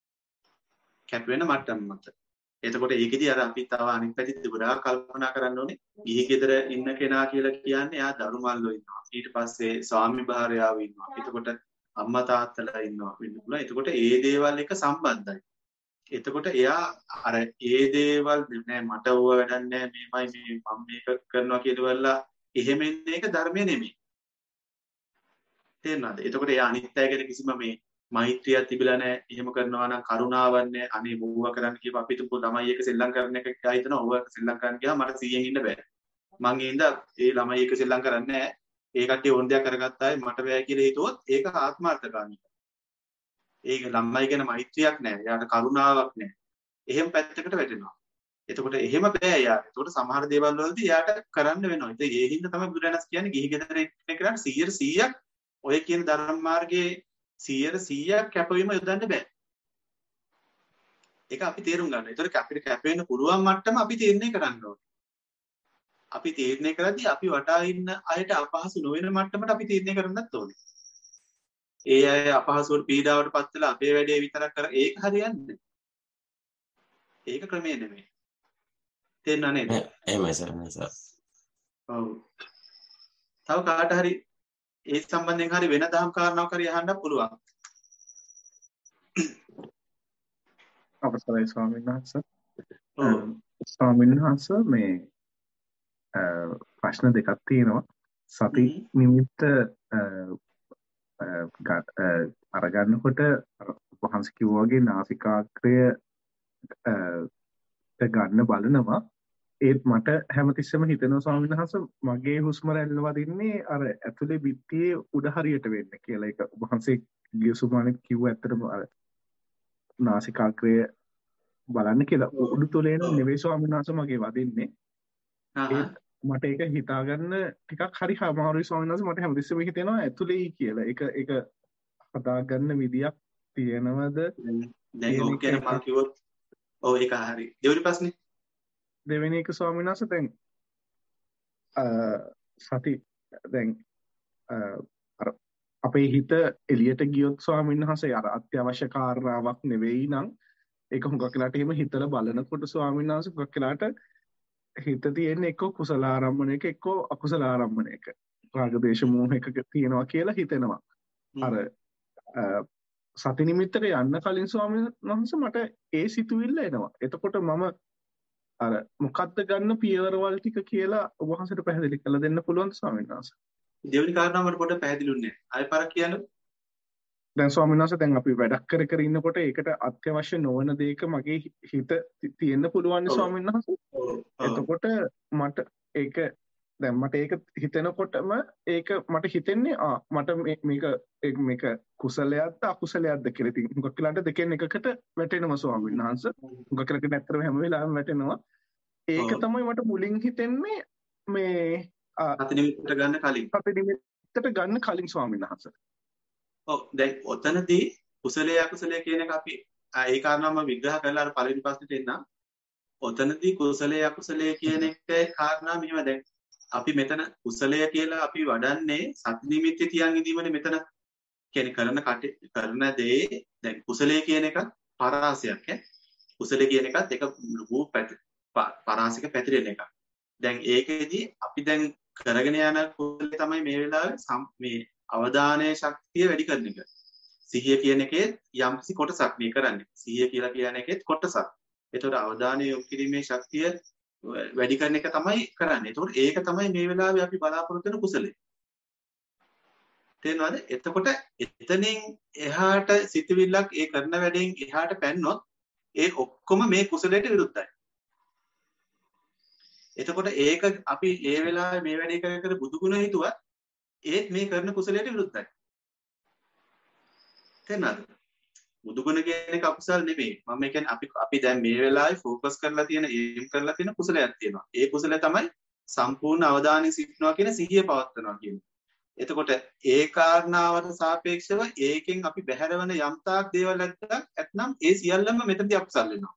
Speaker 3: කැප වෙන මට්ටම මත. එතකොට ඒකෙදි අර අපි තව අනිත් පැත්තේ ගොඩාක් කල්පනා කරන්න ඕනේ. ගිහි ගෙදර ඉන්න කෙනා කියලා කියන්නේ එයා දරු මල්ලෝ ඉන්නවා. ඊට පස්සේ ස්වාමි භාර්යාවෝ ඉන්නවා. එතකොට අම්මා තාත්තලා ඉන්නවා වෙන්න පුළුවන්. එතකොට ඒ දේවල් එක සම්බන්ධයි. එතකොට එයා අර ඒ දේවල් නෑ මට ඕව වැඩක් නෑ මේමයි මේ මම මේක කරනවා කියලා එහෙම ඉන්න එක ධර්මය නෙමෙයි. තේරෙනවද? එතකොට එයා අනිත් අය ගැන කිසිම මේ මෛත්‍රියක් තිබිලා නැහැ. එහෙම කරනවා නම් කරුණාවක් නැහැ. අනේ බොහුව කරන්න කියපුවා අපි තුපු ළමයි එක සෙල්ලම් කරන එක කියලා හිතනවා. ඔව සෙල්ලම් කරන්න ගියාම මට සීයෙන් ඉන්න බෑ. මං ඒ ඉඳලා ඒ ළමයි එක සෙල්ලම් කරන්නේ නැහැ. ඒ කට්ටිය ඕන දෙයක් කරගත්තා මට බෑ කියලා හිතුවොත් ඒක ආත්මార్థකාමී. ඒක ළමයි ගැන මෛත්‍රියක් නැහැ. එයාට කරුණාවක් නැහැ. එහෙම පැත්තකට වැටෙනවා. එතකොට එහෙම බෑ එයාට. එතකොට සමහර දේවල් වලදී එයාට කරන්න වෙනවා. ඉතින් ඒ හින්දා තමයි බුදුරජාණන් කියන්නේ ගිහි ගෙදර ඉන්න කෙනාට සීයට සීයක් ඔය කියන ධර්ම මාර්ගයේ සීයට සීයක් කැපවීම යොදන්න බෑ. ඒක අපි තේරුම් ගන්න. ඒතර අපිට කැපෙන්න පුළුවන් මට්ටම අපි තීරණය කරන්න ඕනේ. අපි තීරණය කරද්දී අපි වටා ඉන්න අයට අපහසු නොවන මට්ටමට අපි තීරණය කරන්නත් ඕනේ. ඒ අය අපහසුවට පීඩාවට පත් වෙලා අපේ වැඩේ විතරක් කර ඒක හරියන්නේ නැහැ. ඒක ක්‍රමේ නෙමෙයි. තේරුණා නේද?
Speaker 1: එහෙමයි සර්.
Speaker 3: ඔව්. තව කාට හරි ඒ සම්බන්ධයෙන් හරි වෙන දහම් කාරණාවක් හරි අහන්න පුළුවන්.
Speaker 2: අවසරයි ස්වාමීන් වහන්සේ. ස්වාමීන් වහන්සේ මේ ප්‍රශ්න දෙකක් තියෙනවා. සති නිමිත්ත අරගන්නකොට වහන්සේ කිව්වා වගේ නාසිකාග්‍රය ගන්න බලනවා. ඒත් මට හැමතිස්සෙම හිතෙනවා ස්වාමීන් වහන්සේ මගේ හුස්ම රැල්ල වදින්නේ අර ඇතුලේ පිටියේ උඩ හරියට වෙන්න කියලා. ඒක වහන්සේ ගියසුමානෙත් කිව්ව ඇත්තටම අර නාසිකාග්‍රය බලන්න කියලා. උඩු තොලේන නෙවෙයි ස්වාමීන් වහන්සේ මගේ වදින්නේ. මට ඒක හිතාගන්න ටිකක් හරි අමාරුයි ස්වාමීන් වහන්සේ. මට හැමතිස්සෙම හිතෙනවා ඇතුලේ කියලා. ඒක ඒක හදාගන්න විදියක් තියෙනවද?
Speaker 3: දැන් ඕක කියන මම කිව්වොත් ඔව් ඒක හරි. දෙවෙනි ප්‍රශ්නේ
Speaker 2: දෙවෙනි එක ස්වාමීන් වහන්සේ දැන් සති දැන් අර අපේ හිත එළියට ගියොත් ස්වාමීන් වහන්සේ අර අත්‍යවශ්‍ය කාරණාවක් නෙවෙයි නම් ඒක හුඟක් වෙලාට එහෙම හිතලා බලනකොට ස්වාමීන් වහන්සේ හුඟක් වෙලාට හිත තියෙන්නේ එක්ක කුසල ආරම්මණයක එක්ක අකුසල ආරම්මණයක රාග දේශ මොහ එකක තියෙනවා කියලා හිතෙනවා. අර සති නිමිත්තට යන්න කලින් ස්වාමීන් වහන්සේ මට ඒ සිතුවිල්ල එනවා. එතකොට මම අර මොකද්ද ගන්න පියවරවල් ටික කියලා ඔබ වහන්සේට පැහැදිලි කරලා දෙන්න පුළුවන්ද ස්වාමීන් වහන්සේ?
Speaker 3: දෙවෙනි කාරණාව මට පොඩ්ඩක් පැහැදිලිුන්නේ නැහැ. ආයෙ පාරක් කියන්න.
Speaker 2: දැන් ස්වාමීන් වහන්සේ දැන් අපි වැඩක් කර කර ඉන්නකොට ඒකට අත්‍යවශ්‍ය නොවන දෙයක මගේ හිත තියෙන්න පුළුවන් ස්වාමීන් වහන්සේ. එතකොට මට ඒක දැන් මට ඒක හිතෙනකොටම ඒක මට හිතෙන්නේ ආ මට මේක මේක කුසලයක්ද අකුසලයක්ද කියලා. ඉතින් හුඟක් වෙලාවට දෙකෙන් එකකට වැටෙනවා ස්වාමීන් වහන්සේ. හුඟක් වෙලාවට ඇත්තටම හැම වෙලාවෙම වැටෙනවා. ඒක තමයි මට මුලින් හිතෙන්නේ මේ
Speaker 3: සති නිමිත්තට ගන්න කලින්.
Speaker 2: සති නිමිත්තට ගන්න කලින් ස්වාමීන් වහන්සේ.
Speaker 3: ඔව් දැන් ඔතනදී කුසලයේ අකුසලයේ කියන එක අපි ඒ කාරණාවම විග්‍රහ කරලා අර පළවෙනි ප්‍රශ්නෙට එන්න. ඔතනදී කුසලයේ අකුසලයේ කියන එකේ කාරණා මෙහෙම දැන් අපි මෙතන කුසලය කියලා අපි වඩන්නේ සති නිමිත්තේ තියන් ඉදීමනේ මෙතන කියන්නේ කරන කරන දේ දැන් කුසලයේ කියන එක පරාසයක් ඈ කුසලයේ කියන එකත් එක ලොකු පරාසික පැතිරෙන එකක්. දැන් ඒකෙදි අපි දැන් කරගෙන යන කුසලයේ තමයි මේ වෙලාවේ මේ අවධානයේ ශක්තිය වැඩි කරන එක. සිහිය කියන එකේ යම්කිසි කොටසක් මේ කරන්නේ. සිහිය කියලා කියන එකේ කොටසක්. ඒතකොට අවධානය යොමු කිරීමේ ශක්තිය වැඩි කරන එක තමයි කරන්නේ. ඒතකොට ඒක තමයි මේ වෙලාවේ අපි බලාපොරොත්තු වෙන කුසලයේ. තේරෙනවද? එතකොට එතනින් එහාට සිතවිල්ලක් ඒ කරන වැඩෙන් එහාට පැන්නොත් ඒ ඔක්කොම මේ කුසලයට විරුද්ධයි. එතකොට ඒක අපි ඒ වෙලාවේ මේ වැඩේ කර කර බුදු ගුණ හිතුවත් ඒත් මේ කරන කුසලයට විරුද්ධයි. තේරෙනවද? බුදු ගුණ කියන එක අකුසල් නෙමෙයි. මම කියන්නේ අපි අපි දැන් මේ වෙලාවේ ફોકસ කරලා තියෙන ඒම් කරලා තියෙන කුසලයක් තියෙනවා. ඒ කුසලය තමයි සම්පූර්ණ අවධානය සිටිනවා කියන සිහිය පවත්වනවා කියන්නේ. එතකොට ඒ කාරණාවට සාපේක්ෂව ඒකෙන් අපි බැහැරවන යම් තාක් දේවල් නැත්නම් ඒ සියල්ලම මෙතනදී අකුසල් වෙනවා.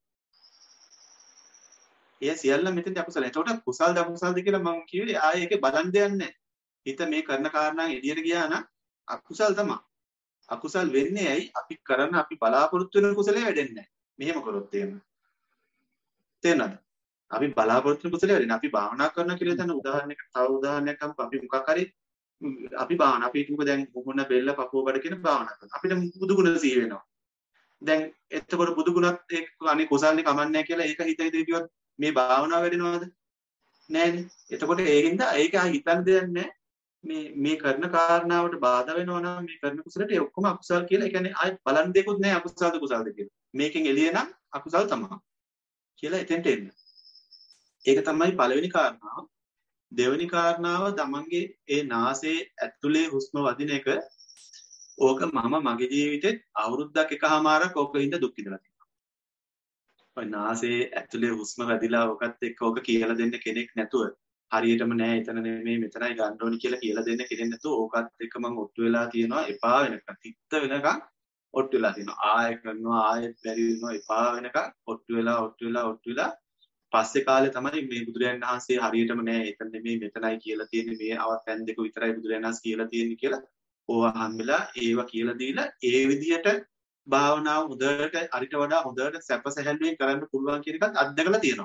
Speaker 3: ඒ සියල්ලම මෙතනදී අකුසල. එතකොට කුසල්ද අකුසල්ද කියලා මම කිව්වේ ආයේ ඒකේ බලන් දෙයක් නැහැ. හිත මේ කරන කාරණා එළියට ගියා නම් අකුසල් තමයි. අකුසල් වෙන්නේ ඇයි? අපි කරන අපි බලාපොරොත්තු වෙන කුසලයේ වැඩෙන්නේ නැහැ. මෙහෙම කරොත් එහෙම. තේරෙනවද? අපි බලාපොරොත්තු වෙන කුසලයේ වැඩෙන්නේ. අපි භාවනා කරන කියලා දැන් උදාහරණයක් තව උදාහරණයක් ගමු. අපි මොකක් හරි අපි භාවනා අපි හිතමුකෝ දැන් මුහුණ බෙල්ල පපුව බඩ කියන භාවනා කරනවා. අපිට බුදු ගුණ සිහි වෙනවා. දැන් එතකොට බුදු ගුණත් ඒ අනේ කුසල්නේ කමන්නේ කියලා ඒක හිත හිත කිව්වොත් මේ භාවනාව වැඩෙනවද? නෑනේ. එතකොට ඒකින්ද ඒක හිතන්න දෙයක් නෑ. මේ මේ කරන කාරණාවට බාධා වෙනවා නම් මේ කරන කුසලට ඒ ඔක්කොම අකුසල් කියලා. ඒ කියන්නේ ආයි බලන් දෙකුත් නෑ අකුසල්ද කුසල්ද කියලා. මේකෙන් එළිය නම් අකුසල් තමයි. කියලා එතෙන්ට එන්න. ඒක තමයි පළවෙනි කාරණාව. දෙවෙනි කාරණාව තමන්ගේ ඒ නාසයේ ඇතුලේ හුස්ම වදින එක ඕක මම මගේ ජීවිතෙත් අවුරුද්දක් එකමාරක් ඕකින්ද දුක් විඳලා තියෙනවා. ඔය නාසයේ ඇතුලේ හුස්ම වැදිලා ඕකත් එක්ක ඕක කියලා දෙන්න කෙනෙක් නැතුව හරියටම නෑ එතන නෙමෙයි මෙතනයි ගන්න ඕනි කියලා කියලා දෙන්න කෙනෙක් නැතුව ඕකත් එක්ක මම ඔට්ටු වෙලා තියෙනවා එපා වෙනකන් තිත්ත වෙනකන් ඔට්ටු වෙලා තියෙනවා. ආයෙ කරනවා ආයෙත් බැරි වෙනවා එපා වෙනකන් ඔට්ටු වෙලා ඔට්ටු වෙලා ඔට්ටු වෙලා පස්සේ කාලේ තමයි මේ බුදුරජාණන් වහන්සේ හරියටම නෑ එතන නෙමෙයි මෙතනයි කියලා තියෙන්නේ මේ අවස්ථන් දෙක විතරයි බුදුරජාණන් වහන්සේ කියලා තියෙන්නේ කියලා ඕවා හම්බෙලා ඒවා කියලා දීලා ඒ විදිහට භාවනාව හොඳට අරිට වඩා හොඳට සැපසැහැල්ලුවෙන් කරන්න පුළුවන් කියන එකත් අත්දැකලා තියෙනවා.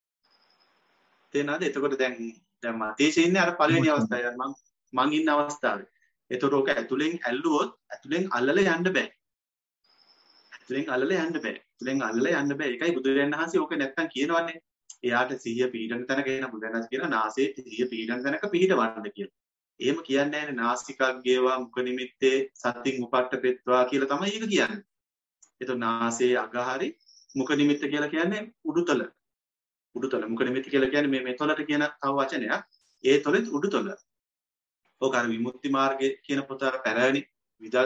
Speaker 3: තේරෙනවද? එතකොට දැන් දැන් මතේෂේ ඉන්නේ අර පළවෙනි අවස්ථාවේ මම මං ඉන්න අවස්ථාවේ. එතකොට ඕක ඇතුලෙන් ඇල්ලුවොත් ඇතුලෙන් අල්ලලා යන්න බෑ. ඇතුලෙන් අල්ලලා යන්න බෑ. ඇතුලෙන් අල්ලලා යන්න බෑ. ඒකයි බුදුරජාණන් වහන්සේ ඕක නැත්තම් කියනවනේ. එයාට සිහිය පීඩන තැනක එන බුදුරජාණන් කියන නාසයේ සිහිය පීඩන තැනක පිහිටවන්න කියලා. එහෙම කියන්නේ නැහැ නාසිකාග්ගේවා මුඛ නිමිත්තේ සතින් උපට්ඨපෙත්වා කියලා තමයි ඒක කියන්නේ. ඒතකොට නාසයේ අගහරි මුඛ නිමිත්ත කියලා කියන්නේ උඩුතල. උඩුතල මුඛ නිමිත්ත කියලා කියන්නේ මේ මේ තොලට කියන තව වචනයක්. ඒ තොලෙත් උඩුතල. ඕක අර විමුක්ති මාර්ගයේ කියන පොත අර පැරණි විදල්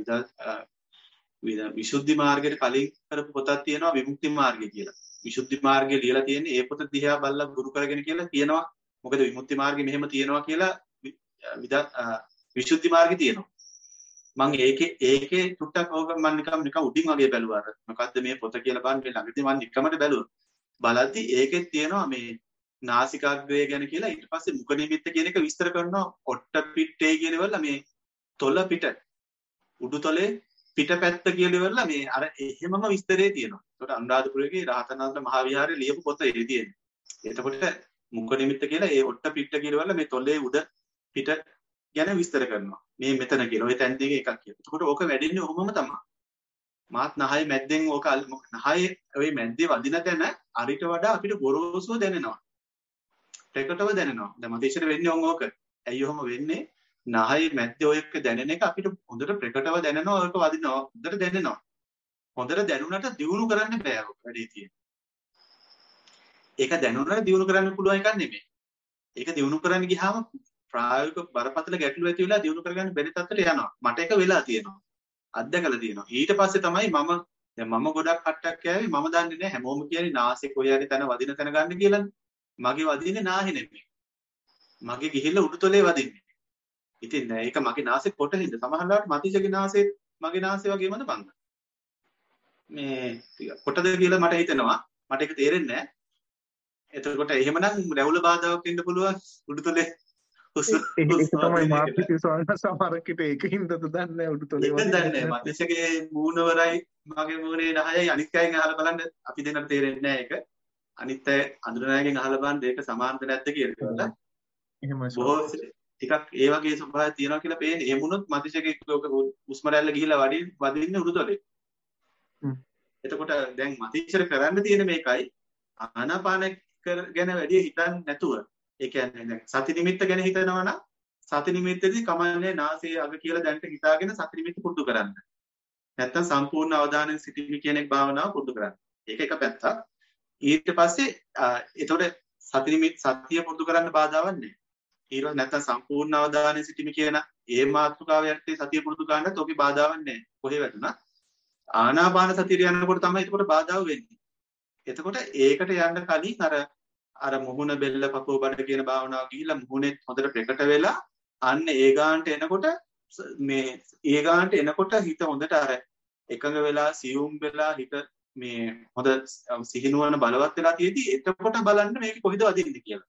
Speaker 3: විදල් විසුද්ධි මාර්ගයට කලින් කරපු පොතක් තියෙනවා විමුක්ති මාර්ගය කියලා. විසුද්ධි මාර්ගය ලියලා තියෙන්නේ ඒ පොත දිහා බලලා ගුරු කරගෙන කියලා කියනවා. මොකද විමුක්ති මාර්ගය මෙහෙම තියෙනවා කියලා විදල් විසුද්ධි මාර්ගය තියෙනවා. මම ඒකේ ඒකේ ටුට්ටක් ඕක මම නිකම් නිකම් උඩින් වගේ බැලුවා. මොකද්ද මේ පොත කියලා බලන්න මේ ළඟදී මම නිකමට බැලුවා. බලද්දි ඒකෙත් තියෙනවා මේ නාසිකාග්‍රය ගැන කියලා ඊට පස්සේ මුඛ නිමිත්ත කියන එක විස්තර කරනවා. ඔට්ට පිටේ කියනවල මේ තොල පිට උඩුතලේ පිටපැත්ත කියලාවල මේ අර එහෙමම විස්තරේ තියෙනවා. ඒකට අනුරාධපුරයේ රහතන් වහන්සේ මහා විහාරයේ ලියපු පොත ඒ තියෙන්නේ. එතකොට මුඛ නිමිත්ත කියලා ඒ ඔට්ට පිට කියලාවල මේ තොලේ උඩ පිට ගැන විස්තර කරනවා. මේ මෙතන කියලා ඔය තැන් දෙකේ එකක් කියලා. එතකොට ඕක වැඩින්නේ ඔහොමම තමයි. මාත් නහය මැද්දෙන් ඕක නහය ඔය මැද්දේ වදින තැන අරිට වඩා අපිට ගොරෝසුව දැනෙනවා. ප්‍රකටව දැනෙනවා. දැන් මට ඉස්සර වෙන්නේ ඕක. ඇයි ඔහොම වෙන්නේ? නහය මැද්දේ ඔය එක දැනෙන එක අපිට හොඳට ප්‍රකටව දැනෙනවා. ඔයක වදිනවා. හොඳට දැනෙනවා. හොඳට දැනුණාට දියුණු කරන්න බෑ ඔක වැඩි තියෙන්නේ. ඒක දැනුණාට දියුණු කරන්න පුළුවන් එකක් නෙමෙයි. ඒක දිනු කරන්න ගියාම ප්‍රායෝගික බරපතල ගැටලු ඇති වෙලා දිනු කරගන්න බැරි තත්ත්වයට යනවා. මට ඒක වෙලා තියෙනවා. අත්දැකලා තියෙනවා. ඊට පස්සේ තමයි මම දැන් මම ගොඩක් කට්ටක් කෑවේ මම දන්නේ නැහැ හැමෝම කියන්නේ නාසෙ කොහේ හරි තැන වදින තැන ගන්න කියලානේ. මගේ වදින්නේ නාහි නෙමෙයි. මගේ ගිහිල්ලා උඩුතලේ වදින්නේ. ඉතින් ඒක මගේ නාසෙ කොටින්ද සමහරවිට මතිජගේ නාසෙ මගේ නාසෙ වගේමද බංග. මේ කොටද කියලා මට හිතෙනවා. මට ඒක තේරෙන්නේ නැහැ. එතකොට එහෙමනම් රැවුල බාධාවක් වෙන්න පුළුවන් උඩුතලේ.
Speaker 2: ඒක තමයි මාත්‍රික ස්වාමීන් සමහරකට ඒකින්ද දන්නේ උඩුතලේ
Speaker 3: වදින. ඒක දන්නේ මතිජගේ මූණවරයි මගේ මූණේ නහයයි අනිත් අයගෙන් අහලා බලන්න අපි දෙන්නට තේරෙන්නේ නැහැ ඒක. අනිත් අය අඳුරනායකෙන් අහලා බලන්න ඒක සමානද නැද්ද කියලා.
Speaker 2: එහෙමයි.
Speaker 3: බොහෝ ටිකක් ඒ වගේ ස්වභාවයක් තියෙනවා කියලා පේන්නේ. ඒ මුණොත් මතිජගේ උස්ම රැල්ල ගිහිලා වඩින් වදින්නේ උඩුතලේ. එතකොට දැන් මතිජර කරන්න තියෙන මේකයි ආනාපාන ගැන වැඩි හිතන්නේ නැතුව. ඒ කියන්නේ දැන් සති නිමිත්ත ගැන හිතනවා නම් සති නිමිත්තේදී කමන්නේ නාසයේ අග කියලා දැනට හිතාගෙන සති නිමිත්ත පුරුදු කරන්න. නැත්තම් සම්පූර්ණ අවධානයෙන් සිටීම කියන එක භාවනාව පුරුදු කරන්න. ඒක එක පැත්තක්. ඊට පස්සේ එතකොට සති නිමිත්ත සතිය පුරුදු කරන්න බාධාවක් නැහැ. ඊට පස්සේ නැත්තම් සම්පූර්ණ අවධානයෙන් සිටීම කියන ඒ මාතෘකාව යටතේ සතිය පුරුදු කරන්නත් ඔකේ බාධාවක් නැහැ. කොහේ වැටුණා ආනාපාන සතිය යනකොට තමයි එතකොට බාධාව වෙන්නේ. එතකොට ඒකට යන්න කලින් අර අර මුහුණ බෙල්ල පපුව බඩ කියන භාවනාව ගිහිල්ලා මුහුණෙත් හොඳට ප්‍රකට වෙලා අන්න ඒ ගානට එනකොට මේ ඒ ගානට එනකොට හිත හොඳට අර එකඟ වෙලා සියුම් වෙලා හිත මේ හොඳ සිහිනුවන බලවත් වෙලා තියෙදි එතකොට බලන්න මේක කොහෙද වදින්නේ කියලා.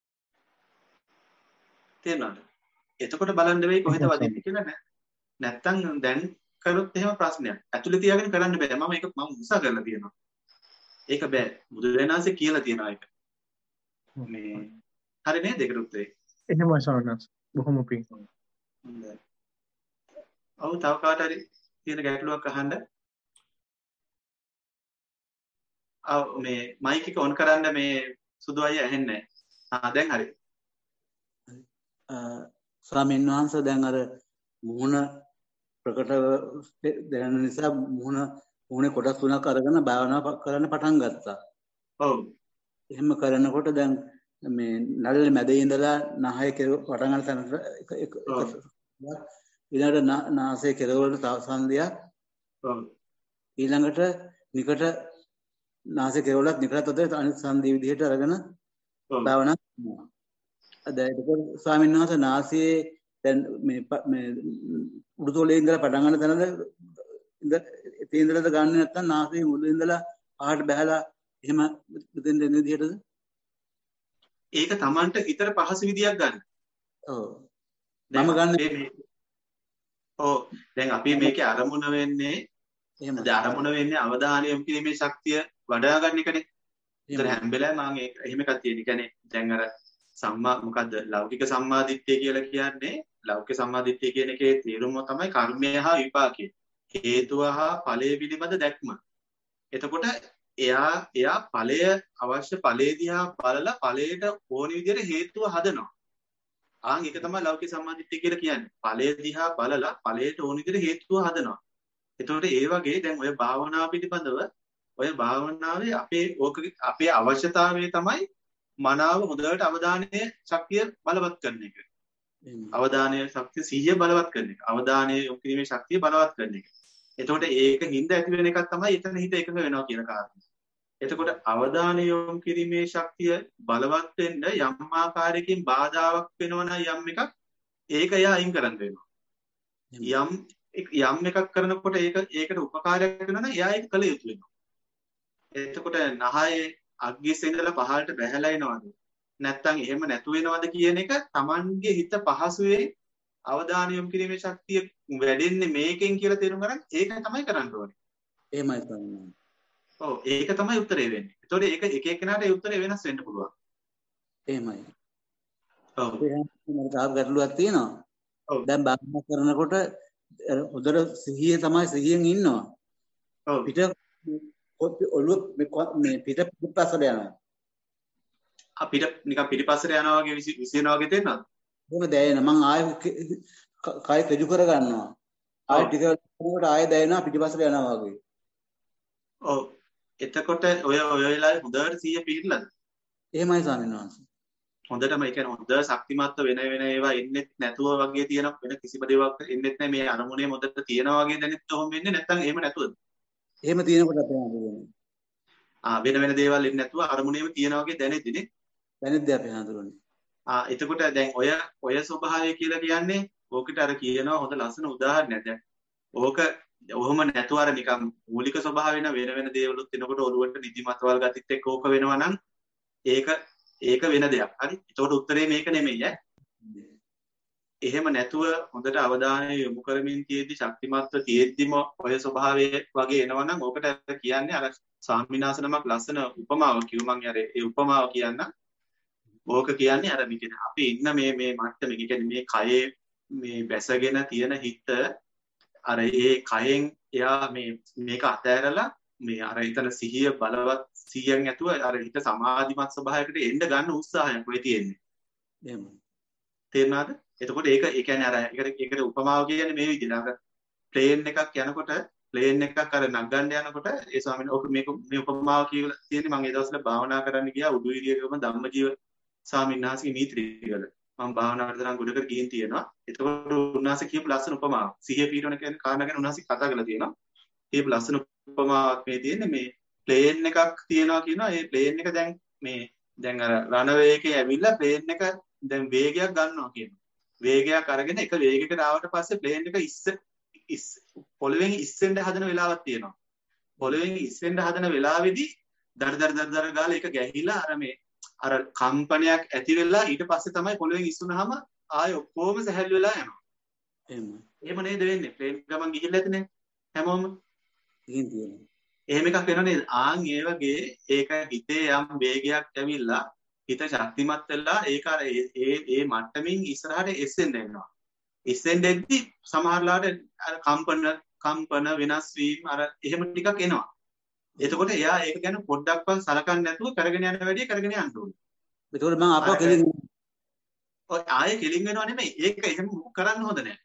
Speaker 3: තේරෙනවද? එතකොට බලන්න වෙයි කොහෙද වදින්නේ කියලා නෑ. නැත්තම් දැන් කරොත් එහෙම ප්‍රශ්නයක්. ඇතුලේ තියාගෙන කරන්න බෑ. මම ඒක මම උත්සාහ කරලා තියෙනවා. ඒක බෑ. බුදුරජාණන්සේ කියලා තියෙනවා ඒක. මේ හරි නේද ඒකට උත්තරේ?
Speaker 2: එහෙමයි සවනස්. බොහොම පිං.
Speaker 3: හොඳයි. ඔව් තව කාට හරි තියෙන ගැටලුවක් අහන්න. ආ මේ මයික් එක ඔන් කරන්න මේ සුදු අය ඇහෙන්නේ නැහැ. ආ දැන් හරි.
Speaker 7: ස්වාමීන් වහන්සේ දැන් අර මුහුණ ප්‍රකට දැනෙන නිසා මුහුණ මුහුණේ කොටස් තුනක් අරගෙන භාවනා කරන්න පටන් ගත්තා.
Speaker 3: ඔව්.
Speaker 7: එහෙම කරනකොට දැන් මේ නළලේ මැද ඉඳලා නහය කෙර පටන් ගන්න තැනට එක ඊළඟට නාසයේ කෙරවලට සංදියක්.
Speaker 3: ඔව්.
Speaker 7: ඊළඟට නිකට නාසයේ කෙරවලත් නිකටත් අතර අනිත් සංදි විදිහට අරගෙන භාවනා කරනවා. දැන් එතකොට ස්වාමීන් වහන්සේ නාසයේ දැන් මේ මේ උඩුතොලේ ඉඳලා පටන් ගන්න තැනද ඉඳ ඉඳලාද ගන්න නැත්නම් නාසයේ මුල ඉඳලා පහට බහැලා එහෙම දෙන්න දෙන විදිහටද?
Speaker 3: ඒක Tamanට හිතට පහසු විදියක් ගන්න.
Speaker 7: ඔව්. මම ගන්න
Speaker 3: ඔව් දැන් අපි මේකේ අරමුණ වෙන්නේ එහෙම අරමුණ වෙන්නේ අවධානය යොමු කිරීමේ ශක්තිය වඩා ගන්න එකනේ. ඒතර හැම වෙලාවෙම මම ඒක එහෙම එකක් තියෙන. කියන්නේ දැන් අර සම්මා මොකද්ද ලෞකික සම්මාදිට්ඨිය කියලා කියන්නේ ලෞකික සම්මාදිට්ඨිය කියන එකේ තේරුම තමයි කර්මය හා විපාකය. හේතුව හා ඵලය පිළිබඳ දැක්ම. එතකොට එයා එයා ඵලය අවශ්‍ය ඵලයේ දිහා බලලා ඵලයට ඕන විදිහට හේතුව හදනවා. ආන් ඒක තමයි ලෞකික සම්මාදිට්ඨිය කියලා කියන්නේ. ඵලය දිහා බලලා ඵලයට ඕන විදිහට හේතුව හදනවා. එතකොට ඒ වගේ දැන් ඔය භාවනාව පිළිබඳව ඔය භාවනාවේ අපේ ඕක අපේ අවශ්‍යතාවය තමයි මනාව හොඳට අවධානයේ ශක්තිය බලවත් කරන එක. අවධානයේ ශක්තිය සිහිය බලවත් කරන එක. අවධානයේ යොමු කිරීමේ ශක්තිය බලවත් කරන එක. එතකොට ඒක හින්දා ඇති වෙන එකක් තමයි එතන හිත එකඟ වෙනවා කියන කාරණය. එතකොට අවධානය යොමු කිරීමේ ශක්තිය බලවත් වෙන්න යම් ආකාරයකින් බාධාවක් වෙනවනම් යම් එකක් ඒක එයා අයින් කරන්න වෙනවා. යම් යම් එකක් කරනකොට ඒක ඒකට උපකාරයක් වෙනවනම් එයා ඒක කළ යුතු වෙනවා. එතකොට නහයේ අග්ගිස්සේ ඉඳලා පහළට බැහැලා එනවද නැත්නම් එහෙම නැතු වෙනවද කියන එක Tamanගේ හිත පහසුවේ අවධානය යොමු කිරීමේ ශක්තිය වැඩෙන්නේ මේකෙන් කියලා තේරුම් ගන්න ඒක තමයි කරන්න ඕනේ.
Speaker 7: එහෙමයි තමයි.
Speaker 3: ඔව් ඒක තමයි උත්තරේ වෙන්නේ. ඒතකොට ඒක එක එක්කෙනාට ඒ උත්තරේ වෙනස් වෙන්න පුළුවන්.
Speaker 7: එහෙමයි.
Speaker 3: ඔව්.
Speaker 7: මට තාම ගැටලුවක් තියෙනවා.
Speaker 3: ඔව්.
Speaker 7: දැන් භාවනා කරනකොට හොඳට සිහිය තමයි සිහියෙන් ඉන්නවා.
Speaker 3: ඔව්.
Speaker 7: පිට ඔළුව මේ පිට පිටපස්සට යනවා.
Speaker 3: අපිට නිකන් පිටිපස්සට යනවා වගේ විසිනවා වගේ තේරෙනවද?
Speaker 7: එහෙම දැනෙන මං ආයෙ කය කෙජු කර ගන්නවා. ආයෙ ටික වෙනකොට ආයෙ දැනෙනවා පිටිපස්සට යනවා වගේ.
Speaker 3: ඔව්. එතකොට ඔය ඔය වෙලාවේ හොඳට සිහිය පිහිටලාද?
Speaker 7: එහෙමයි ස්වාමීන් වහන්සේ.
Speaker 3: හොඳටම ඒ කියන්නේ හොඳ ශක්තිමත්ව වෙන වෙන ඒවා එන්නේ නැතුව වගේ තියෙන වෙන කිසිම දේවල් එන්නේ නැහැ මේ අරමුණේ මොදට තියෙනවා වගේ දැනෙත් ඔහොම වෙන්නේ නැත්නම් එහෙම නැතුවද?
Speaker 7: එහෙම තියෙනකොට අපේ හඳුනන්නේ.
Speaker 3: ආ වෙන වෙන දේවල් එන්නේ නැතුව අරමුණේම තියෙනවා වගේ දැනෙද්දිනේ.
Speaker 7: දැනෙද්දී අපේ හඳුනන්නේ. ආ
Speaker 3: එතකොට දැන් ඔය ඔය ස්වභාවය කියලා කියන්නේ ඕකට අර කියනවා හොඳ ලස්සන උදාහරණයක්. දැන් ඕක ඔහොම නැතුව අර නිකන් මූලික ස්වභාවය වෙන වෙන වෙන දේවලුත් එනකොට ඔරුවට නිදිමතවල් ගතිත් එක්ක ඕක වෙනවා නම් ඒක ඒක වෙන දෙයක්. හරි. ඒකට උත්තරේ මේක නෙමෙයි ඈ. එහෙම නැතුව හොඳට අවධානය යොමු කරමින් තියෙද්දි ශක්තිමත්ව තියෙද්දිම ඔය ස්වභාවය වගේ එනවා නම් ඕකට කියන්නේ අර ස්වාමිනාසනමක් ලස්සන උපමාවක් කිව්ව මම අර ඒ උපමාව කියන්න. ඕක කියන්නේ අර මේ අපි ඉන්න මේ මේ මට්ටමේ කියන්නේ මේ කයේ මේ බැසගෙන තියෙන හිත අර ඒ කයෙන් එයා මේ මේක අතෑරලා මේ අර හිතන සිහිය බලවත් සිහියෙන් ඇතුව අර හිත සමාධිමත් ස්වභාවයකට එන්න ගන්න උත්සාහයක් වෙයි තියෙන්නේ.
Speaker 7: එහෙම.
Speaker 3: තේරුණාද? එතකොට ඒක ඒ කියන්නේ අර ඒකට ඒකට උපමාව කියන්නේ මේ විදිහට අර ප්ලේන් එකක් යනකොට ප්ලේන් එකක් අර නගන්න යනකොට ඒ ස්වාමීන් වහන්සේ මේක මේ උපමාව කියලා තියෙන්නේ මම ඒ දවස්වල භාවනා කරන්න ගියා උඩුවිරියකම ධම්මජීව ස්වාමීන් වහන්සේගේ මීත්‍රිගල මම භාවනා කරලා ගොඩකට ගිහින් තියෙනවා. එතකොට උන්වහන්සේ කියපු ලස්සන උපමාව සිහිය පීඩන කියන්නේ කාරණා ගැන උන්වහන්සේ කතා කරලා තියෙනවා. කියපු ලස්සන උපමාවක් මේ තියෙන්නේ මේ ප්ලේන් එකක් තියෙනවා කියනවා. ඒ ප්ලේන් එක දැන් මේ දැන් අර රනවේ එකේ ඇවිල්ලා ප්ලේන් එක දැන් වේගයක් ගන්නවා කියනවා. වේගයක් අරගෙන එක වේගයකට ආවට පස්සේ ප්ලේන් එක ඉස්ස පොළවෙන් ඉස්සෙන්න හදන වෙලාවක් තියෙනවා. පොළවෙන් ඉස්සෙන්න හදන වෙලාවේදී දර දර දර දර ගාලා ඒක ගැහිලා අර මේ අර කම්පනයක් ඇති වෙලා ඊට පස්සේ තමයි පොළවෙන් ඉස්සුනහම ආයෙ ඔක්කොම සැහැල්ලු වෙලා යනවා.
Speaker 7: එහෙම.
Speaker 3: එහෙම නේද වෙන්නේ? ප්ලේන් ගමන් ගිහිල්ලා ඇතිනේ හැමෝම.
Speaker 7: ගිහින් තියෙනවා.
Speaker 3: එහෙම එකක් වෙනව නේද? ආන් ඒ වගේ ඒක හිතේ යම් වේගයක් ඇවිල්ලා හිත ශක්තිමත් වෙලා ඒක අර ඒ ඒ මට්ටමින් ඉස්සරහට එස්සෙන්න එනවා. එස්සෙන් දෙද්දි සමහරලාට අර කම්පන කම්පන වෙනස් වීම අර එහෙම ටිකක් එනවා. එතකොට එයා ඒක ගැන පොඩ්ඩක්වත් සලකන්නේ නැතුව කරගෙන යන වැඩේ කරගෙන යන්න ඕනේ.
Speaker 7: ඒකෝර මම අපව කෙලින්
Speaker 3: ඔය ආයේ කෙලින් වෙනව නෙමෙයි. ඒක එහෙම කරන්න හොඳ නැහැ.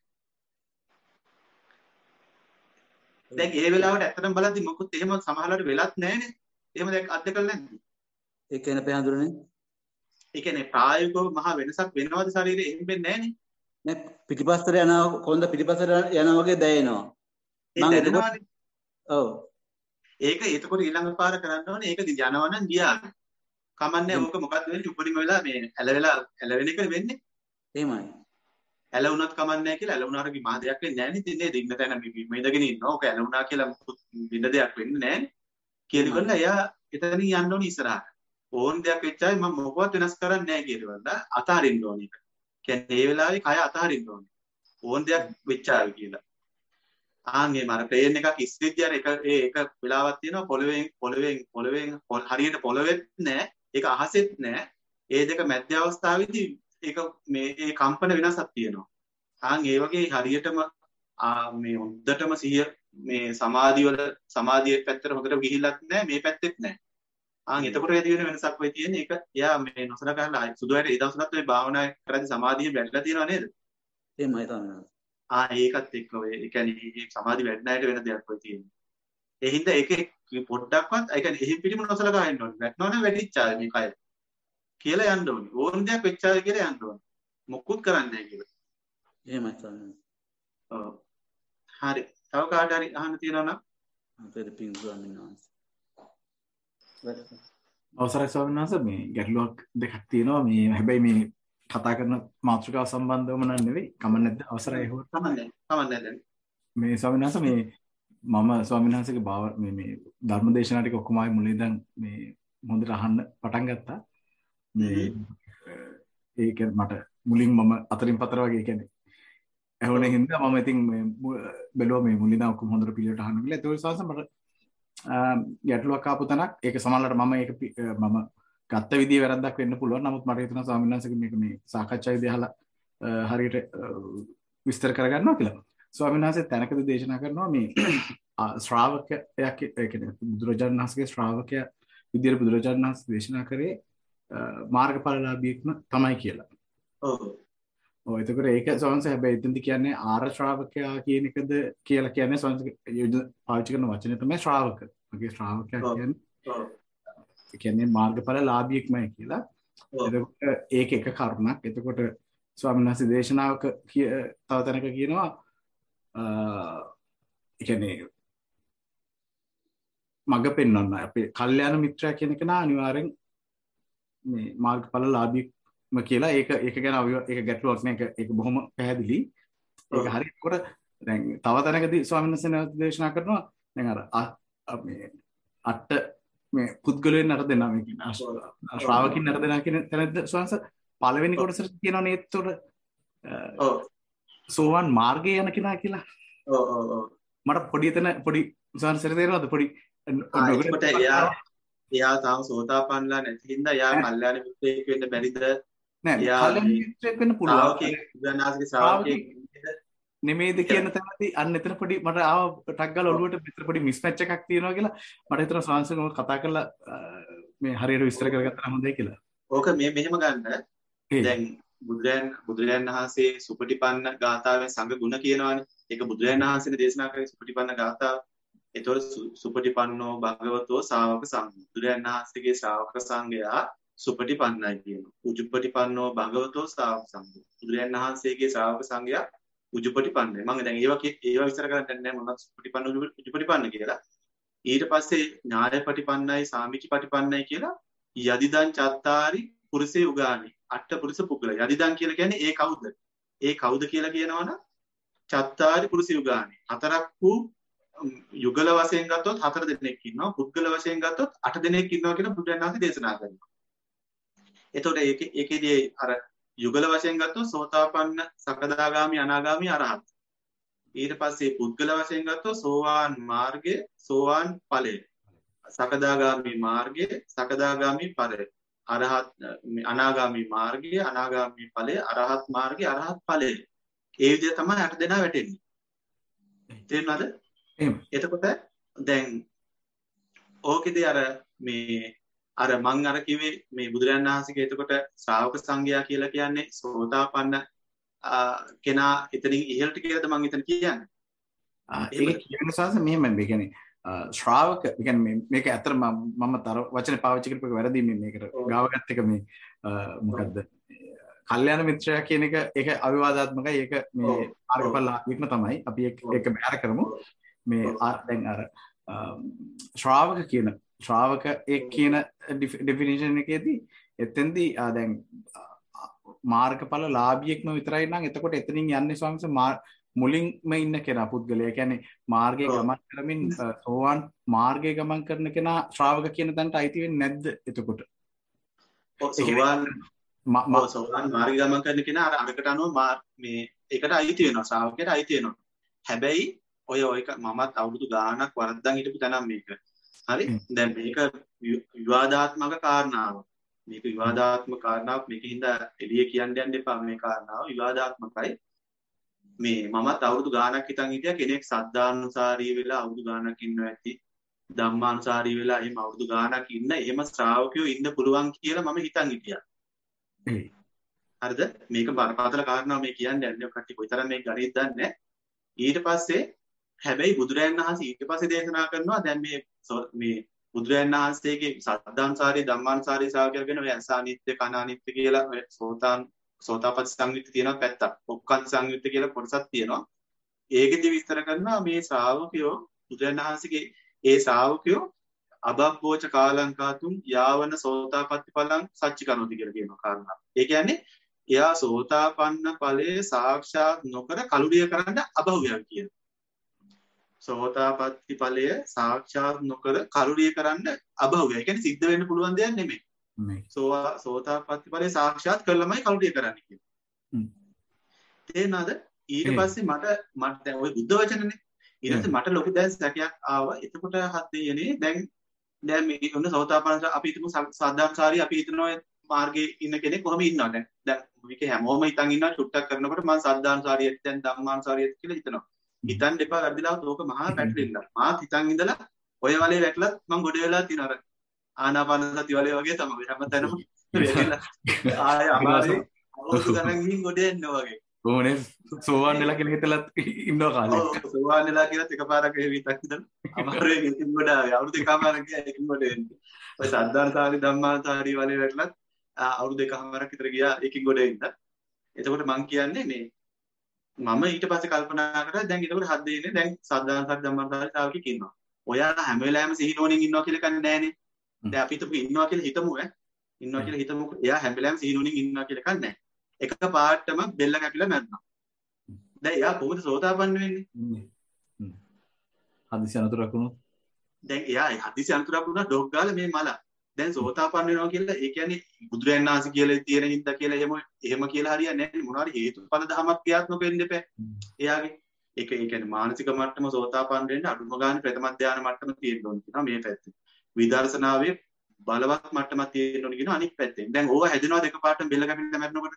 Speaker 3: දැන් ඒ වෙලාවට ඇත්තටම බලද්දි මොකුත් එහෙම සමහරලාට වෙලත් නැහැනේ. එහෙම දැන් අත්දකලා නැද්ද?
Speaker 7: ඒ කියන්නේ අපේ හඳුනන්නේ
Speaker 3: ඒ කියන්නේ ප්‍රායෝගිකව මහා වෙනසක් වෙනවද ශරීරේ එහෙම වෙන්නේ නැහනේ.
Speaker 7: නෑ පිටිපස්සට යනවා කොන්ද පිටිපස්සට යනවා වගේ දැනෙනවා.
Speaker 3: මම එතකොට
Speaker 7: ඔව්.
Speaker 3: ඒක එතකොට ඊළඟ පාර කරන්න ඕනේ ඒක යනවා නම් ගියා. කමන්නේ ඕක මොකද්ද වෙන්නේ උපරිම වෙලා මේ ඇලවෙලා ඇලවෙන එක වෙන්නේ.
Speaker 7: එහෙමයි.
Speaker 3: ඇලවුණත් කමන්නේ කියලා ඇලවුණාට කි මහ දෙයක් වෙන්නේ නැහැ නේ. ඉතින් ඉන්න තැන මේ ඉඳගෙන ඉන්නවා. ඕක ඇලවුණා කියලා බින්ද දෙයක් වෙන්නේ නැහැ නේ. කියනකොට එයා එතනින් යන්න ඕනේ ඉස්සරහට. ඕන් දෙයක් වෙච්චායි මම මොකවත් වෙනස් කරන්නේ නැහැ කියනවල අතාරින්න ඕනේ. කියන්නේ මේ වෙලාවේ කය අතාරින්න ඕනේ. ඕන් දෙයක් වෙච්චායි කියලා. ආන්ගේ මර ප්ලේන් එකක් ඉස්සිද්දී අර එක ඒ එක වෙලාවක් තියෙනවා පොළවෙන් පොළවෙන් පොළවෙන් හරියට පොළවෙත් නැහැ. ඒක අහසෙත් නැහැ. ඒ දෙක මැද අවස්ථාවේදී ඒක මේ ඒ කම්පන වෙනසක් තියෙනවා. ආන් ඒ වගේ හරියටම මේ හොඳටම සිහිය මේ සමාධි වල සමාධියේ පැත්තට හොඳට ගිහිල්ලත් නැහැ මේ පැත්තෙත් නැහැ. ආන් එතකොට වැඩි වෙන වෙනසක් වෙයි තියෙන්නේ ඒක එයා මේ නොසලකලා සුදුයට ඒ දවස්වලත් මේ භාවනා කරද්දී සමාධිය වැඩිලා තියෙනව නේද?
Speaker 7: එහෙමයි තමයි.
Speaker 3: ආ ඒකත් එක්ක ඔය ඒ කියන්නේ මේ සමාධි වැඩි නැයට වෙන දෙයක් වෙයි තියෙන්නේ. ඒ හින්දා ඒකේ පොඩ්ඩක්වත් ඒ කියන්නේ එහින් පිටිම නොසලකා ඉන්න ඕනේ. වැටෙනවනම් වැඩිච්චායි මේ කය. කියලා යන්න ඕනේ. ඕන දෙයක් වෙච්චායි කියලා යන්න ඕනේ. මොකුත් කරන්නේ නැහැ කියලා.
Speaker 7: එහෙමයි තමයි.
Speaker 3: ඔව්. හරි. තව කාට හරි අහන්න තියෙනවා නම්
Speaker 7: අපේ පින් ස්වාමීන් වහන්සේ.
Speaker 8: අවසරයි ස්වාමීන් වහන්සේ මේ ගැටලුවක් දෙකක් තියෙනවා මේ හැබැයි මේ කතා කරන මාතෘකාව සම්බන්ධවම නන් නෙවෙයි කමක් නැද්ද අවසරයි හොත්
Speaker 3: කමන්නේ කමන්නේ දැන්
Speaker 8: මේ ස්වාමීන් වහන්සේ මේ මම ස්වාමීන් වහන්සේගේ භාව මේ මේ ධර්ම දේශනා ටික ඔක්කොම ආයි මුලින් ඉඳන් මේ හොඳට අහන්න පටන් ගත්තා මේ ඒක මට මුලින් මම අතරින් පතර වගේ කියන්නේ ඇහුනේ හින්දා මම ඉතින් මේ බැලුවා මේ මුලින් ඉඳන් ඔක්කොම හොඳට පිළිවෙලට අහන්න කියලා ඒක ස්වාමීන් වහන්සේ මට ගැටලුවක් ආපු තැනක් ඒක සමහරවිට මම ඒක මම ගත්ත විදිය වැරද්දක් වෙන්න පුළුවන්. නමුත් මට හිතුණා ස්වාමීන් වහන්සේගේ මේක මේ සාකච්ඡාවේදී අහලා හරියට විස්තර කරගන්නවා කියලා. ස්වාමීන් වහන්සේ තැනකදී දේශනා කරනවා මේ ශ්‍රාවකයක් ඒ කියන්නේ බුදුරජාණන් වහන්සේගේ ශ්‍රාවකයා විදියට බුදුරජාණන් වහන්සේ දේශනා කරේ මාර්ගඵලලාභීෙක්ම තමයි කියලා.
Speaker 3: ඔව්.
Speaker 8: ඔව් එතකොට ඒක ස්වාමීන් වහන්සේ හැබැයි එතෙන්ද කියන්නේ ආර්ය ශ්‍රාවකයා කියන එකද කියලා කියන්නේ ස්වාමීන් වහන්සේ පාවිච්චි කරන වචනේ තමයි ශ්‍රාවක. මගේ ශ්‍රාවකයා කියන්නේ
Speaker 3: ඔව්.
Speaker 8: කියන්නේ මාර්ගඵල ලාභියෙක්මයි කියලා. එතකොට ඒක එක කරුණක්. එතකොට ස්වාමීන් වහන්සේ දේශනාවක තව තැනක කියනවා ඒ කියන්නේ මඟ පෙන්වන්න අපේ කල්යාණ මිත්‍රයා කියන කෙනා අනිවාර්යෙන් මේ මාර්ගඵල ලාභීම කියලා ඒක ඒක ගැන ඒක ගැටලුවක් නේ. ඒක ඒක බොහොම පැහැදිලි. ඒක හරි. ඒකට දැන් තව තැනකදී ස්වාමීන් වහන්සේ දේශනා කරනවා දැන් අර මේ අට මේ පුද්ගලයන් අර දෙනා මේ කියන ශ්‍රාවකින් අර දෙනා කියන තැනද ස්වාමීන් වහන්සේ පළවෙනි කොටසට කියනවනේ ඒතකොට ඔව් සෝවන් මාර්ගයේ යන කෙනා කියලා.
Speaker 3: ඔව් ඔව් ඔව්
Speaker 8: මට පොඩි එතන පොඩි ස්වාමීන් වහන්සේ තේරෙනවද පොඩි
Speaker 3: එතකොට එයා එයා තාම සෝතාපන්නලා නැති හින්දා එයා කල්යාණ මිත්‍රයෙක් වෙන්න බැරිද?
Speaker 8: නෑ කල්යාණ මිත්‍රයෙක් වෙන්න පුළුවන්.
Speaker 3: බුදුනාස්ගේ ශ්‍රාවකයෙක්
Speaker 8: නෙමෙයිද කියන තැනදී අන්න එතන පොඩි මට ආව ටක් ගාලා ඔළුවට මෙතන පොඩි මිස්මැච් එකක් තියෙනවා කියලා මට හිතෙනවා සංසංගම කතා කරලා මේ හරියට විස්තර කරගත්තා නම් හොඳයි කියලා.
Speaker 3: ඕක මේ මෙහෙම ගන්න. දැන් බුදුරයන් බුදුරයන් වහන්සේ සුපටිපන්න ගාථාවෙන් සංඝ ගුණ කියනවානේ. ඒක බුදුරයන් වහන්සේනේ දේශනා කරේ සුපටිපන්න ගාථාව. ඒතකොට සුපටිපන්නෝ භගවතෝ ශාවක සංඝ. බුදුරයන් වහන්සේගේ ශ්‍රාවක සංඝයා සුපටිපන්නයි කියනවා. උජුපටිපන්නෝ භගවතෝ ශාවක සංඝ. බුදුරයන් වහන්සේගේ ශ්‍රාවක සංඝයා උජුපටිපන්නයි. මම දැන් ඒවා ඒවා විස්තර කරන්න නැහැ මොනවද සුපටිපන්න උජුපටිපන්න කියලා. ඊට පස්සේ ඥායපටිපන්නයි සාමිචිපටිපන්නයි කියලා යදිදං චත්තාරි පුරුෂේ උගානි අට පුරුෂ පුද්ගල. යදිදං කියලා කියන්නේ ඒ කවුද? ඒ කවුද කියලා කියනවනම් චත්තාරි පුරුෂේ උගානි. හතරක් වූ යුගල වශයෙන් ගත්තොත් හතර දෙනෙක් ඉන්නවා. පුද්ගල වශයෙන් ගත්තොත් අට දෙනෙක් ඉන්නවා කියලා බුදුන් වහන්සේ දේශනා කරනවා. එතකොට ඒකේ ඒකේදී අර යුගල වශයෙන් ගත්තොත් සෝතාපන්න, සකදාගාමි, අනාගාමි, අරහත්. ඊට පස්සේ පුද්ගල වශයෙන් ගත්තොත් සෝවාන් මාර්ගය, සෝවාන් ඵලය. සකදාගාමි මාර්ගය, සකදාගාමි ඵලය. අරහත් අනාගාමි මාර්ගය, අනාගාමි ඵලය, අරහත් මාර්ගය, අරහත් ඵලය. ඒ විදිහ තමයි අට දෙනා වැටෙන්නේ. තේරුණාද?
Speaker 8: එහෙම.
Speaker 3: එතකොට දැන් ඕකෙදී අර මේ අර මං අර කිව්වේ මේ බුදුරජාණන් වහන්සේගේ එතකොට ශ්‍රාවක සංඝයා කියලා කියන්නේ සෝතාපන්න කෙනා එතනින් ඉහළට කියලාද මං එතන කියන්නේ.
Speaker 8: ඒක කියන සාස මෙහෙම මේ කියන්නේ ශ්‍රාවක කියන්නේ මේක ඇත්තට මම තර වචනේ පාවිච්චි කරපු එක වැරදි මේ මේකට ගාවගත් එක මේ මොකද්ද කල්යාණ මිත්‍රයා කියන එක ඒක අවිවාදාත්මකයි. ඒක මේ මාර්ගඵල වික්ම තමයි. අපි ඒක ඒක බැහැර කරමු. මේ දැන් අර ශ්‍රාවක කියන ශ්‍රාවක එක් කියන ඩෙෆිනිෂන් එකේදී එතෙන්දී දැන් මාර්ගඵල ලාභියෙක්ම විතරයි නම් එතකොට එතනින් යන්නේ ස්වාමීන් මුලින්ම ඉන්න කෙනා පුද්ගලයා. කියන්නේ මාර්ගයේ ගමන් කරමින් සෝවාන් මාර්ගයේ ගමන් කරන කෙනා ශ්‍රාවක කියන තැනට අයිති වෙන්නේ නැද්ද එතකොට?
Speaker 3: සෝවාන් මා සෝවාන් මාර්ගය ගමන් කරන කෙනා අර අරකට අනුව මේ ඒකට අයිති වෙනවා. ශ්‍රාවකයට අයිති වෙනවා. හැබැයි ඔය ඔය මමත් අවුරුදු ගාණක් වරද්දන් හිටපු තැනක් මේක. හරි? දැන් මේක විවාදාත්මක කාරණාවක්. මේක විවාදාත්මක කාරණාවක්. මේකින්ද එළිය කියන්න යන්න එපා මේ කාරණාව. විවාදාත්මකයි. මේ මමත් අවුරුදු ගාණක් හිටන් හිටියා කෙනෙක් සද්ධානුසාරී වෙලා අවුරුදු ගාණක් ඉන්නවා ඇති. ධම්මානුසාරී වෙලා එහෙම අවුරුදු ගාණක් ඉන්න එහෙම ශ්‍රාවකයෝ ඉන්න පුළුවන් කියලා මම හිතන් හිටියා. හරිද? මේක බරපතල කාරණා මේ කියන්නේ යන්නේ කට්ටිය කොයිතරම් මේක ගණිත දන්නේ. ඊට පස්සේ හැබැයි බුදුරයන් වහන්සේ ඊට පස්සේ දේශනා කරනවා දැන් මේ මේ බුදුරයන් වහන්සේගේ සද්ධානුසාරී ධම්මානුසාරී ශ්‍රාවකයෝ ගැන ඔය අසානිත්‍ය කනානිත්‍ය කියලා ඔය සෝතාන් සෝතාපට්ටි සංයුත්ත තියෙනවා පැත්තක්. ඔක්කන් සංයුත්ත කියලා කොටසක් තියෙනවා. ඒකෙදි විස්තර කරනවා මේ ශ්‍රාවකයෝ බුදුරයන් වහන්සේගේ ඒ ශ්‍රාවකයෝ අබබ්බෝච කාලංකාතුම් යාවන සෝතාපට්ටි ඵලං සච්චිකනෝති කියලා කියනවා කාරණා. ඒ කියන්නේ එයා සෝතාපන්න ඵලයේ සාක්ෂාත් නොකර කලුරිය කරන්න අභව්‍යයක් කියනවා. සෝතාපට්ටි ඵලය සාක්ෂාත් නොකර කලුරිය කරන්න අභව්‍යය. ඒ කියන්නේ සිද්ධ වෙන්න පුළුවන් දෙයක් නෙමෙයි. සෝ සෝතාපට්ටි ඵලයේ සාක්ෂාත් කළාමයි කලුරිය කරන්න කියන්නේ. තේරෙනවද? ඊට පස්සේ මට මට දැන් ওই බුද්ධ වචනනේ. ඊට පස්සේ මට ලොකු දැන් සැකයක් ආවා. එතකොට හත් දෙයනේ දැන් දැන් මේ ඔන්න සෝතාපන්න අපි හිතමු සද්ධාන්සාරී අපි හිතනවා මාර්ගයේ ඉන්න කෙනෙක් කොහොම ඉන්නවද? දැන් දැන් මේක හැමෝම හිතන් ඉන්නවා චුට්ටක් කරනකොට මම සද්ධාන්සාරියත් දැන් ධම්මාන්සාරියත් කියලා හිතනවා. හිතන්න එපා වැඩිලා ඕක මහා පැටලෙන්න. මාත් හිතන් ඉඳලා ඔය වලේ වැටලත් මම ගොඩ වෙලා තියනවා. ආනාපාන සති වලේ වගේ තමයි හැමතැනම වෙලා. ආය අමාරුයි. අවුරුදු ගණන් ගිහින් ගොඩ එන්න වගේ.
Speaker 8: කොහොනේ සෝවාන් වෙලා කියලා හිතලත් ඉන්නව කාලේ.
Speaker 3: ඔව් සෝවාන් වෙලා කියලාත් එකපාරක් එහෙම හිතක් හිතන. අමාරුයි ඉතින් ගොඩ ආවේ. අවුරුදු එකමාරක් ගියා ඒකින් ගොඩ එන්නේ. ඔය සද්ධාන්සාරි ධම්මාන්සාරි වලේ වැටලත් අවුරුදු දෙකමාරක් විතර ගියා ඒකෙන් ගොඩ එන්න. එතකොට මං කියන්නේ මේ මම ඊට පස්සේ කල්පනා කරා දැන් ඊටකොට හත් දෙන්නේ දැන් සද්ධාන්තර ධම්මන්තර ශාවකෙක් ඉන්නවා. ඔයා හැම වෙලාවෙම සිහිනුවණින් ඉන්නවා කියලා කන්නේ නැහනේ. දැන් අපි හිතමු ඉන්නවා කියලා හිතමු ඈ. ඉන්නවා කියලා හිතමු. එයා හැම වෙලාවෙම සිහිනුවණින් ඉන්නවා කියලා කන්නේ නැහැ. එක පාටම බෙල්ල කැපිලා මැරුණා. දැන් එයා කොහොමද සෝතාපන්න වෙන්නේ?
Speaker 8: හදිසි අනතුරක් වුණොත්
Speaker 3: දැන් එයා හදිසි අනතුරක් වුණා ඩොග් ගාලා මේ මල. දැන් සෝතාපන්න වෙනවා කියලා ඒ කියන්නේ බුදුරයන් වහන්සේ කියලා තියෙන හින්දා කියලා එහෙම එහෙම කියලා හරියන්නේ නැහැ. මොනවාරි හේතුඵල ධමයක් ක්‍රියාත්මක වෙන්න එපා. එයාගේ ඒක ඒ කියන්නේ මානසික මට්ටම සෝතාපන්න වෙන්න අඩුම ගානේ ප්‍රථම ධානය මට්ටම තියෙන්න ඕන කියනවා මේ පැත්තේ. විදර්ශනාවේ බලවත් මට්ටමක් තියෙන්න ඕන කියනවා අනිත් පැත්තෙන්. දැන් ඕවා හැදෙනවා දෙකපාරටම බෙල්ල කැපිලා මැරෙනකොට.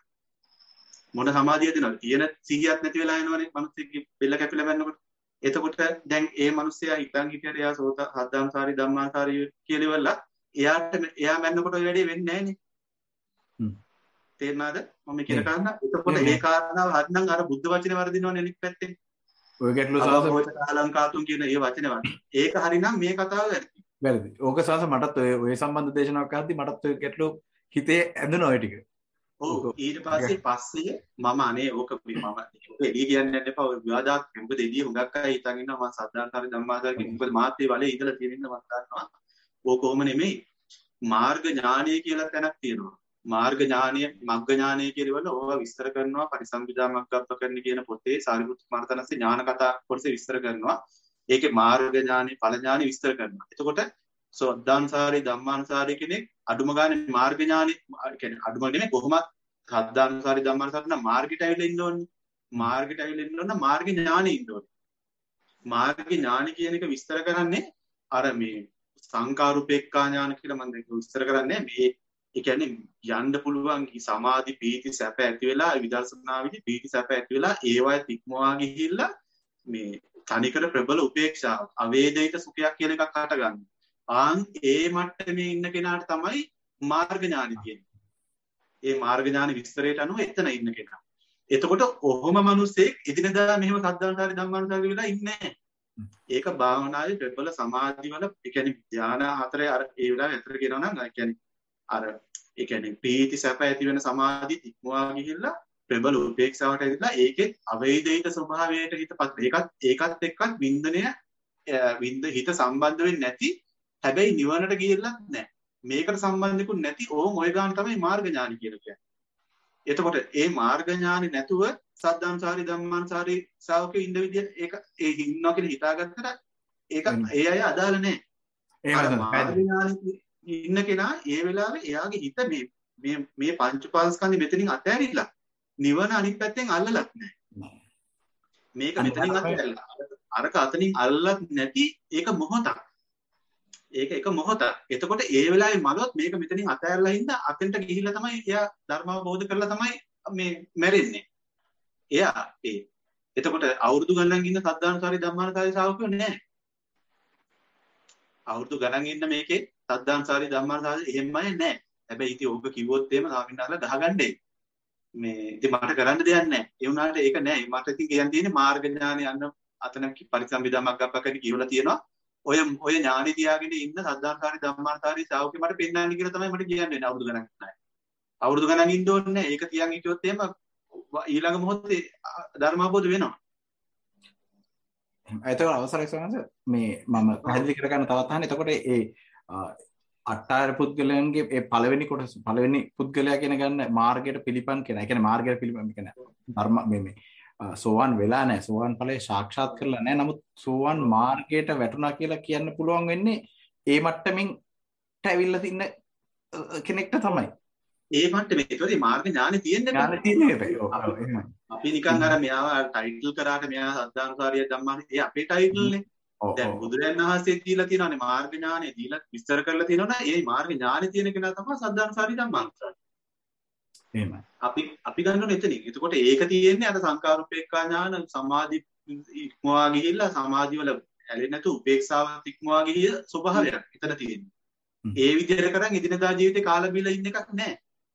Speaker 3: මොන සමාධියද දෙනවද? තියෙන සිහියක් නැති වෙලා යනවනේ මිනිස්සෙක්ගේ බෙල්ල කැපිලා මැරෙනකොට. එතකොට දැන් ඒ මිනිස්සයා හිතන් හිටියට එයා සෝත සද්ධාන්සාරි ධම්මාන්සාරි කියලා ඉවරලා එයාට එයා මැරෙනකොට ඔය වැඩේ වෙන්නේ නැහනේ. හ්ම්. තේරුණාද? මම කියන කාරණා. එතකොට මේ කාරණාව හරිනම් අර බුද්ධ වචනේ වර්ධිනවනේ අනිත් පැත්තෙන්.
Speaker 8: ඔය ගැටලුව සාස
Speaker 3: ඔය කාලංකාතුන් කියන ඒ වචනේ වර්ධි. ඒක හරිනම් මේ කතාව වැරදි.
Speaker 8: වැරදි. ඕක සාස මටත් ඔය ඔය සම්බන්ධ දේශනාවක් අහද්දි මටත් ඔය ගැටලුව හිතේ ඇඳුණා ඔය ටික.
Speaker 3: ඔව් ඊට පස්සේ පස්සේ මම අනේ ඕක මම එළිය කියන්නේ නැත්නම් ඔය විවාදාත්මක මොකද එළිය හුඟක් අය හිතන් ඉන්නවා මම සද්ධාන්තරි ධම්මාදාර කියන මොකද මාත් ඒ වලේ ඉඳලා තියෙන ඉන්න මම දන්නවා ඕක කොහොම නෙමෙයි මාර්ග ඥානය කියලා තැනක් තියෙනවා මාර්ග ඥානය මග්ග ඥානය කියලා වල ඕවා විස්තර කරනවා පරිසම්පදා මග්ගප්පකරණ කියන පොතේ සාරිපුත්ත මහරතනස්සේ ඥාන කතා කොටසේ විස්තර කරනවා ඒකේ මාර්ග ඥානෙ ඵල ඥානෙ විස්තර කරනවා එතකොට සෝද්ධාන්සාරි ධම්මාන්සාරි කෙනෙක් අඩුම ගානේ මාර්ග ඥානෙ කියන්නේ අඩුම නෙමෙයි කොහොමත් සද්ධාන්සාරි ධම්මාන්සාරි නම් මාර්ගයට ඇවිල්ලා ඉන්න ඕනේ මාර්ගයට ඇවිල්ලා ඉන්න ඕන මාර්ග ඥානෙ ඉන්න ඕනේ මාර්ග ඥානෙ කියන එක විස්තර කරන්නේ අර මේ සංකාරුපේක්ඛා ඥාන කියලා මම දැන් විස්තර කරන්නේ මේ ඒ කියන්නේ යන්න පුළුවන් සමාධි පීති සැප ඇති වෙලා විදර්ශනාවේදී පීති සැප ඇති වෙලා ඒවයි තික්මවා ගිහිල්ලා මේ තනිකර ප්‍රබල උපේක්ෂාව අවේදිත සුඛයක් කියලා එකක් හට ගන්න. ආන් ඒ මට්ටමේ ඉන්න කෙනාට තමයි මාර්ග ඥානෙ තියෙන්නේ. ඒ මාර්ග ඥානෙ විස්තරයට අනුව එතන ඉන්න කෙනා. එතකොට ඔහොම මිනිස්සෙක් එදිනදා මෙහෙම සද්ධාන්තරි ධම්මාන්තරි වෙලා ඉන්නේ නැහැ. ඒක භාවනාවේ ප්‍රබල සමාධි වල ඒ කියන්නේ ධාන හතරේ අර ඒ වෙලාවේ අතර කියනවා නම් ඒ කියන්නේ අර ඒ කියන්නේ ප්‍රීති සැප ඇති වෙන සමාධි ඉක්මවා ගිහිල්ලා ප්‍රබල උපේක්ෂාවට ඇවිල්ලා ඒකෙත් අවේදිත ස්වභාවයට හිතපත් ඒකත් ඒකත් එක්කත් වින්දනය වින්ද හිත සම්බන්ධ වෙන්නේ නැති හැබැයි නිවනට ගිහිල්ලත් නැහැ. මේකට සම්බන්ධිකුත් නැති ඕම් ඔය ගන්න තමයි මාර්ග ඥානි කියලා කියන්නේ. එතකොට ඒ මාර්ග ඥානි නැතුව සද්ධාන්සාරි ධම්මාන්සාරි ශ්‍රාවකෙ ඉන්න විදිය ඒක ඒ ඉන්නවා කියලා හිතාගත්තට ඒක ඒ අය අදාළ නැහැ. ඒ මාර්ග ඥානි ඉන්න කෙනා ඒ වෙලාවේ එයාගේ හිත මේ මේ මේ පංච පාස්කන්ධි මෙතනින් අතහැරිලා නිවන අනිත් පැත්තෙන් අල්ලලත් නැහැ. මේක මෙතනින් අතහැරලා අරක අතනින් අල්ලලත් නැති ඒක මොහොතක්. ඒක එක මොහොතක්. එතකොට ඒ වෙලාවේ මලොත් මේක මෙතනින් අතහැරලා ඉඳ අතෙන්ට ගිහිල්ලා තමයි එයා ධර්ම අවබෝධ කරලා තමයි මේ මැරෙන්නේ. එයා ඒ එතකොට අවුරුදු ගණන් ඉන්න සද්ධාන්සාරි ධම්මාන්සාරි ශ්‍රාවකයෝ නෑ. අවුරුදු ගණන් ඉන්න මේකේ සද්ධාන්සාරි ධම්මාන්සාරි එහෙමයි නෑ. හැබැයි ඉතින් ඕක කිව්වොත් එහෙම සාමිනාලා ගහගන්නේ. මේ ඉතින් මට කරන්න දෙයක් නෑ. ඒ වුණාට ඒක නෑ. මට ඉතින් කියන්න තියෙන්නේ මාර්ග ඥානය යන අතන පරිසම්පදා මග්ගප්පකරණ කියලා තියෙනවා. ඔය ඔය ඥානෙ තියාගෙන ඉන්න සද්ධාන්සාරි ධම්මාන්සාරි ශ්‍රාවකෙ මට පෙන්නන්න කියලා තමයි මට කියන්නේ අවුරුදු ගණන් ඉන්නයි. අවුරුදු ගණන් ඉන්න ඕනේ නෑ. ඒක තියන් හිටියොත් එහෙම ඊළඟ මොහොතේ ධර්ම අවබෝධ වෙනවා.
Speaker 8: එතකොට අවසරයි සමහරවිට මේ මම පැහැදිලි කරගන්න තවත් අහන්න. එතකොට ඒ අට්ඨාර පුද්ගලයන්ගේ ඒ පළවෙනි කොටස පළවෙනි පුද්ගලයා කියන ගන්න මාර්ගයට පිළිපන් කියන. ඒ කියන්නේ මාර්ගයට පිළිපන් කියන ධර්ම මේ මේ සෝවන් වෙලා නැහැ. සෝවන් ඵලයේ සාක්ෂාත් කරලා නැහැ. නමුත් සෝවන් මාර්ගයට වැටුණා කියලා කියන්න පුළුවන් වෙන්නේ ඒ මට්ටමින් ඇවිල්ලා තින්න කෙනෙක්ට තමයි.
Speaker 3: ඒ මට්ටමේ ඒකේ මාර්ග ඥානෙ තියෙන්නේ
Speaker 8: ඥානෙ තියෙන්නේ නැහැ.
Speaker 3: අපි නිකන් අර මෙයාව ටයිටල් කරාට මෙයා සද්ධාන්සාරිය ධම්මාන ඒ අපේ ටයිටල්නේ. දැන් බුදුරජාණන් වහන්සේ දීලා තියෙනවානේ මාර්ග ඥානෙ දීලා විස්තර කරලා තියෙනවනේ ඒ මාර්ග ඥානෙ තියෙන කෙනා තමයි සද්ධාන්සාරි ධම්මාන්සාරි.
Speaker 8: එහෙමයි.
Speaker 3: අපි අපි ගන්නෝනේ එතනින්. එතකොට ඒක තියෙන්නේ අර සංකාරුපේක්ඛා ඥාන සමාධි ඉක්මවා ගිහිල්ලා සමාධි වල ඇලෙන්නේ නැතු උපේක්ෂාව ඉක්මවා ගිහිය ස්වභාවයක් එතන තියෙන්නේ. ඒ විදිහට කරන් එදිනදා ජීවිතේ කාලා බීලා ඉන්න එකක් නැහැ.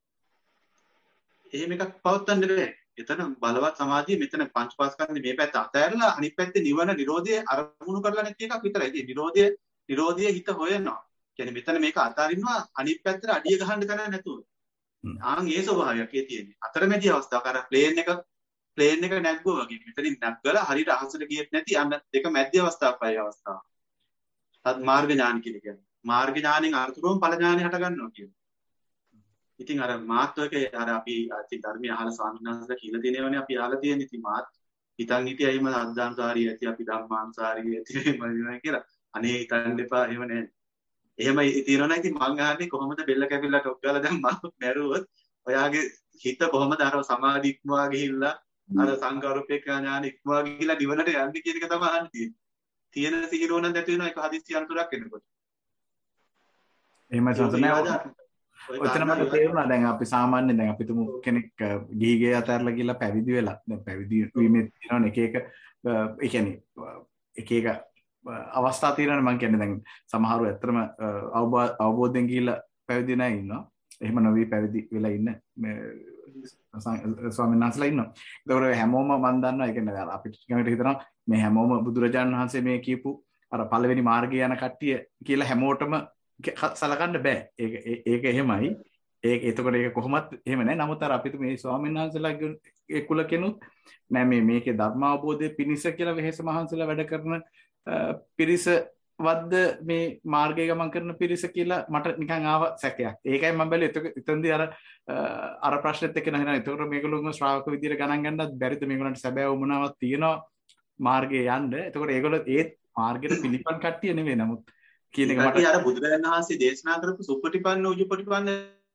Speaker 3: එහෙම එකක් පවත්තන්න බෑ. එතන බලවත් සමාධිය මෙතන පංචපාස්කන්ධ මේ පැත්ත අතහැරලා අනිත් පැත්තේ නිවන නිරෝධය අරමුණු කරලා නැති එකක් විතරයි. ඉතින් නිරෝධය නිරෝධය හිත හොයනවා. කියන්නේ මෙතන මේක අතාරින්නවා අනිත් පැත්තට අඩිය ගහන්න තැන නැතුව. ආන් ඒ ස්වභාවයක් ඒ තියෙන්නේ. අතරමැදි අවස්ථාවක් අර ප්ලේන් එක ප්ලේන් එක නැග්ගුවා වගේ. මෙතනින් නැග්ගලා හරියට අහසට ගියෙත් නැති අන්න දෙක මැද්ද අවස්ථාවක් වගේ අවස්ථාවක්. තත් මාර්ග ඥාන කියන්නේ. මාර්ග ඥානෙන් අරතුරුම ඵල ඥානෙ හට ගන්නවා කියන්නේ. ඉතින් අර මාත්වකේ අර අපි ඉතින් ධර්මය අහලා ස්වාමීන් වහන්සේලා කියලා තියෙනවනේ අපි අහලා තියෙන ඉතින් මාත් හිතන් හිටියයි මම අද්දාන්සාරිය ඇති අපි ධම්මාන්සාරිය ඇති මම කියලා. අනේ හිතන්න එපා එහෙම නෑ. එහෙම තියෙනවනම් ඉතින් මං අහන්නේ කොහොමද බෙල්ල කැපිලා ටොක් ගාලා දැන් මම මැරුවොත් ඔයාගේ හිත කොහොමද අර සමාධි ඉක්මවා ගිහිල්ලා අර සංකාරූපේක්ඛා ඥාන ඉක්මවා ගිහිල්ලා නිවනට යන්නේ කියන එක තමයි අහන්නේ. තියෙන සිහිනුවන නැති වෙනවා ඒක හදිස්සි අන්තරක් වෙනකොට.
Speaker 8: එහෙමයි සම්සනෑ. ඔතන මට තේරුණා දැන් අපි සාමාන්‍යයෙන් දැන් අපි තුමු කෙනෙක් ගිහිගේ අතරලා ගිහලා පැවිදි වෙලා දැන් පැවිදි වීමේ තියෙන එක එක ඒ කියන්නේ එක එක අවස්ථා තියෙනවානේ මම කියන්නේ දැන් සමහරව ඇත්තටම අවබෝධයෙන් ගිහිල්ලා පැවිදි නැහැ ඉන්නවා. එහෙම නොවි පැවිදි වෙලා ඉන්න මේ ස්වාමීන් වහන්සේලා ඉන්නවා. ඒකවල හැමෝම මම දන්නවා ඒ කියන්නේ අපිට ටිකකට හිතනවා මේ හැමෝම බුදුරජාණන් වහන්සේ මේ කියපු අර පළවෙනි මාර්ගය යන කට්ටිය කියලා හැමෝටම සලකන්න බෑ. ඒක ඒක එහෙමයි. ඒක එතකොට ඒක කොහොමත් එහෙම නෑ. නමුත් අර අපිට මේ ස්වාමීන් වහන්සේලාගේ ඒ කුල කෙනුත් නෑ මේ මේකේ ධර්ම අවබෝධයේ පිණිස කියලා වෙහෙස මහන්සලා වැඩ කරන පිරිස වද්ද මේ මාර්ගය ගමන් කරන පිරිස කියලා මට නිකන් ආව සැකයක්. ඒකයි මම බැලුවේ එතෙන්දී අර අර ප්‍රශ්නෙත් එක්ක නේද. ඒතකොට මේගොල්ලෝ ශ්‍රාවක විදියට ගණන් ගන්නත් බැරිද මේගොල්ලන්ට සැබෑ වුණාවක් තියෙනවා මාර්ගයේ යන්න. ඒතකොට ඒගොල්ලෝ ඒ මාර්ගයට පිළිපන් කට්ටිය නෙවෙයි. නමුත් කියන එක මට
Speaker 3: අර බුදුරජාණන් වහන්සේ දේශනා කරපු සුපටිපන්න උජුපටිපන්න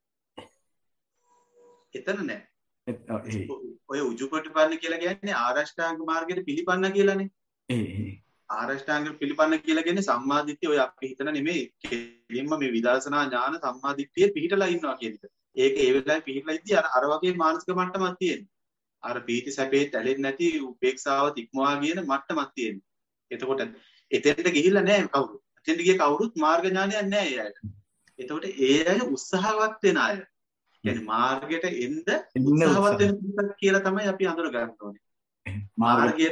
Speaker 3: එතන නෑ. ඔය උජුපටිපන්න කියලා කියන්නේ ආරෂ්ඨාංග මාර්ගයට පිළිපන්න කියලානේ.
Speaker 8: ඒ
Speaker 3: ආරෂ්ඨාංග පිළිපන්න කියලා කියන්නේ සම්මාදිට්ඨිය ඔය අපි හිතන නෙමෙයි. කෙලින්ම මේ විදර්ශනා ඥාන සම්මාදිට්ඨිය පිහිටලා ඉන්නවා කියන එක. ඒක ඒ වෙලාවේ පිහිටලා ඉද්දි අර අර වගේ මානසික මට්ටමක් තියෙනවා. අර පීති සැපේ තැලෙන්නේ නැති උපේක්ෂාව තික්මවා කියන මට්ටමක් තියෙනවා. එතකොට එතෙන්ට ගිහිල්ලා නැහැ කවුරු. එතෙන්ට ගිය කවුරුත් මාර්ග ඥානයක් නැහැ ඒ අයට. එතකොට ඒ අය උත්සාහවත් වෙන අය. يعني මාර්ගයට එන්න උත්සාහවත් වෙන කියලා තමයි අපි අඳුර ගන්න ඕනේ. මාර්ගයට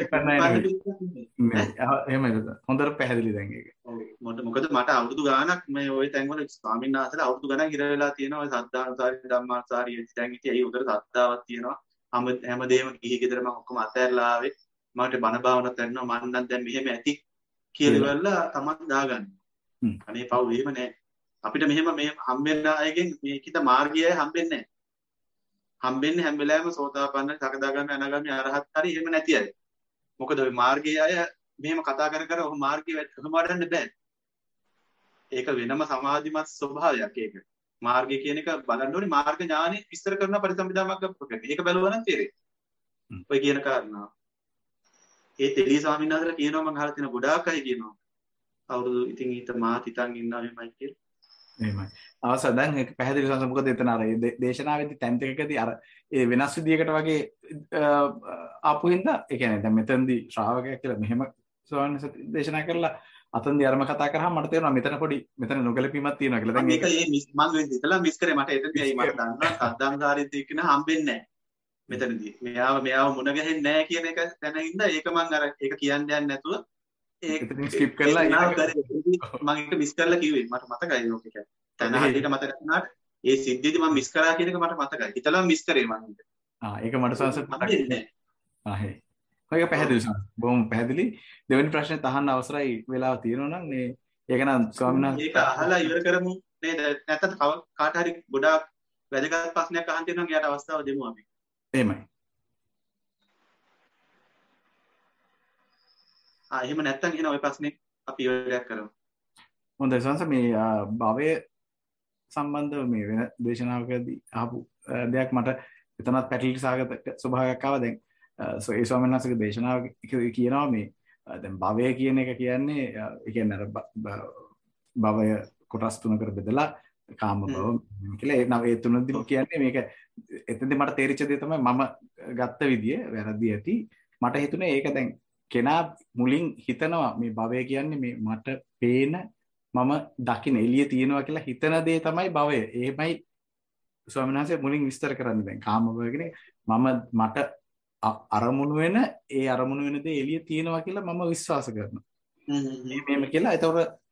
Speaker 8: එහෙමද හොඳට පැහැදිලි දැන් ඒක.
Speaker 3: ඔව් මොකද මට අවුරුදු ගාණක් මේ ওই තැන්වල ස්වාමීන් වහන්සේලා අවුරුදු ගණන් ඉර වෙලා තියෙනවා. ඔය සද්ධානුසාරී ධම්මානුසාරී දැන් ඉතින් ඒ උදේට සද්ධාවක් තියෙනවා. හැම හැමදේම ගිහි ගෙදර මම ඔක්කොම අතහැරලා ආවේ. මට බණ භාවනාවක් කරනවා මම නම් දැන් මෙහෙම ඇති කියලා ඉවරලා තමයි දාගන්නේ. අනේ පව් එහෙම නෑ. අපිට මෙහෙම මේ හම්බෙන්න අයගෙන් මේකිට මාර්ගය හම්බෙන්නේ නෑ. හම්බෙන්නේ හැම වෙලාවෙම සෝතාපන්න, සකදාගාමී, අනාගාමී, අරහත් හරි එහෙම නැති අය. මොකද ওই මාර්ගයේ අය මෙහෙම කතා කර කර ඔහු මාර්ගයේ එහෙම වඩන්න බෑ. ඒක වෙනම සමාධිමත් ස්වභාවයක් ඒක. මාර්ගය කියන එක බලන්න ඕනේ මාර්ග ඥානෙ විස්තර කරන පරිසම්පදාමක් ගන්නකොට. ඒක බැලුවා නම් තේරෙයි. ඔය කියන කාරණා. ඒ තෙලී ස්වාමීන් වහන්සේලා කියනවා මම අහලා තියෙන ගොඩාක් අය කියනවා. අවුරුදු ඉතින් ඊට මාත් හිතන් ඉන්නවා එහෙමයි කියලා.
Speaker 8: එහෙමයි. අවසන් දැන් ඒක පැහැදිලි සංස මොකද එතන අර දේශනාවේදී තැන් දෙකකදී අර ඒ වෙනස් විදියකට වගේ ආපු හින්දා ඒ කියන්නේ දැන් මෙතනදී ශ්‍රාවකයා කියලා මෙහෙම ස්වාමීන් වහන්සේ දේශනා කරලා අතන්දී අරම කතා කරාම මට තේරෙනවා මෙතන පොඩි මෙතන නොගැලපීමක් තියෙනවා කියලා. දැන්
Speaker 3: මේක ඒ මම ඉතලා මිස් කරේ මට එතනදී අයි මට දන්නවා සද්දාන්දාරිත් එක්ක න හම්බෙන්නේ නැහැ. මෙතනදී මෙයාව මෙයාව මුණ ගැහෙන්නේ නැහැ කියන එක දැන හින්දා ඒක මම අර ඒක කියන්න යන්නේ නැතුව ඒක
Speaker 8: ස්කිප් කරලා
Speaker 3: මම ඒක මිස් කරලා කිව්වේ මට මතකයි ඕක කියන්නේ. තන හරියට මතක නැත්නම් ඒ සිද්ධියදී මම මිස් කරා කියන එක මට මතකයි. හිතලා මිස් කරේ මම.
Speaker 8: ආ ඒක මට සංස මතකයි නෑ. ආ හේ. ඔයක පැහැදිලි සංස. බොහොම පැහැදිලි. දෙවෙනි ප්‍රශ්නේ තහන්න අවසරයි වෙලාව තියෙනවා නම් මේ ඒක නම් ස්වාමීන් වහන්සේ
Speaker 3: ඒක අහලා ඉවර කරමු නේද? නැත්නම් කාට හරි ගොඩාක් වැදගත් ප්‍රශ්නයක් අහන්න තියෙනවා නම් එයාට අවස්ථාව දෙමු අපි.
Speaker 8: එහෙමයි.
Speaker 3: ආ එහෙම නැත්නම් එහෙනම් ওই ප්‍රශ්නේ අපි ඉවරයක් කරමු.
Speaker 8: හොඳයි සංස මේ භවය සම්බන්ධව මේ වෙන දේශනාවකදී අහපු දෙයක් මට එතනත් පැටලී සාගත ස්වභාවයක් ආවා. දැන් ඒ ස්වාමීන් වහන්සේගේ දේශනාව කියනවා මේ දැන් භවය කියන එක කියන්නේ ඒ කියන්නේ අර භවය කොටස් තුනකට බෙදලා කාම භව කියලා ඒ නම ඒ තුනදී කියන්නේ මේක එතෙන්දී මට තේරිච්ච දේ තමයි මම ගත්ත විදිය වැරදි ඇති. මට හිතුනේ ඒක දැන් කෙනා මුලින් හිතනවා මේ භවය කියන්නේ මේ මට පේන මම දකින්න එළිය තියෙනවා කියලා හිතන දේ තමයි භවය. එහෙමයි ස්වාමීන් වහන්සේ මුලින් විස්තර කරන්නේ. දැන් කාම භවය කියන්නේ මම මට අරමුණු වෙන ඒ අරමුණු වෙන දේ එළිය තියෙනවා කියලා මම විශ්වාස කරනවා. මේ මේම කියලා. ඒතකොට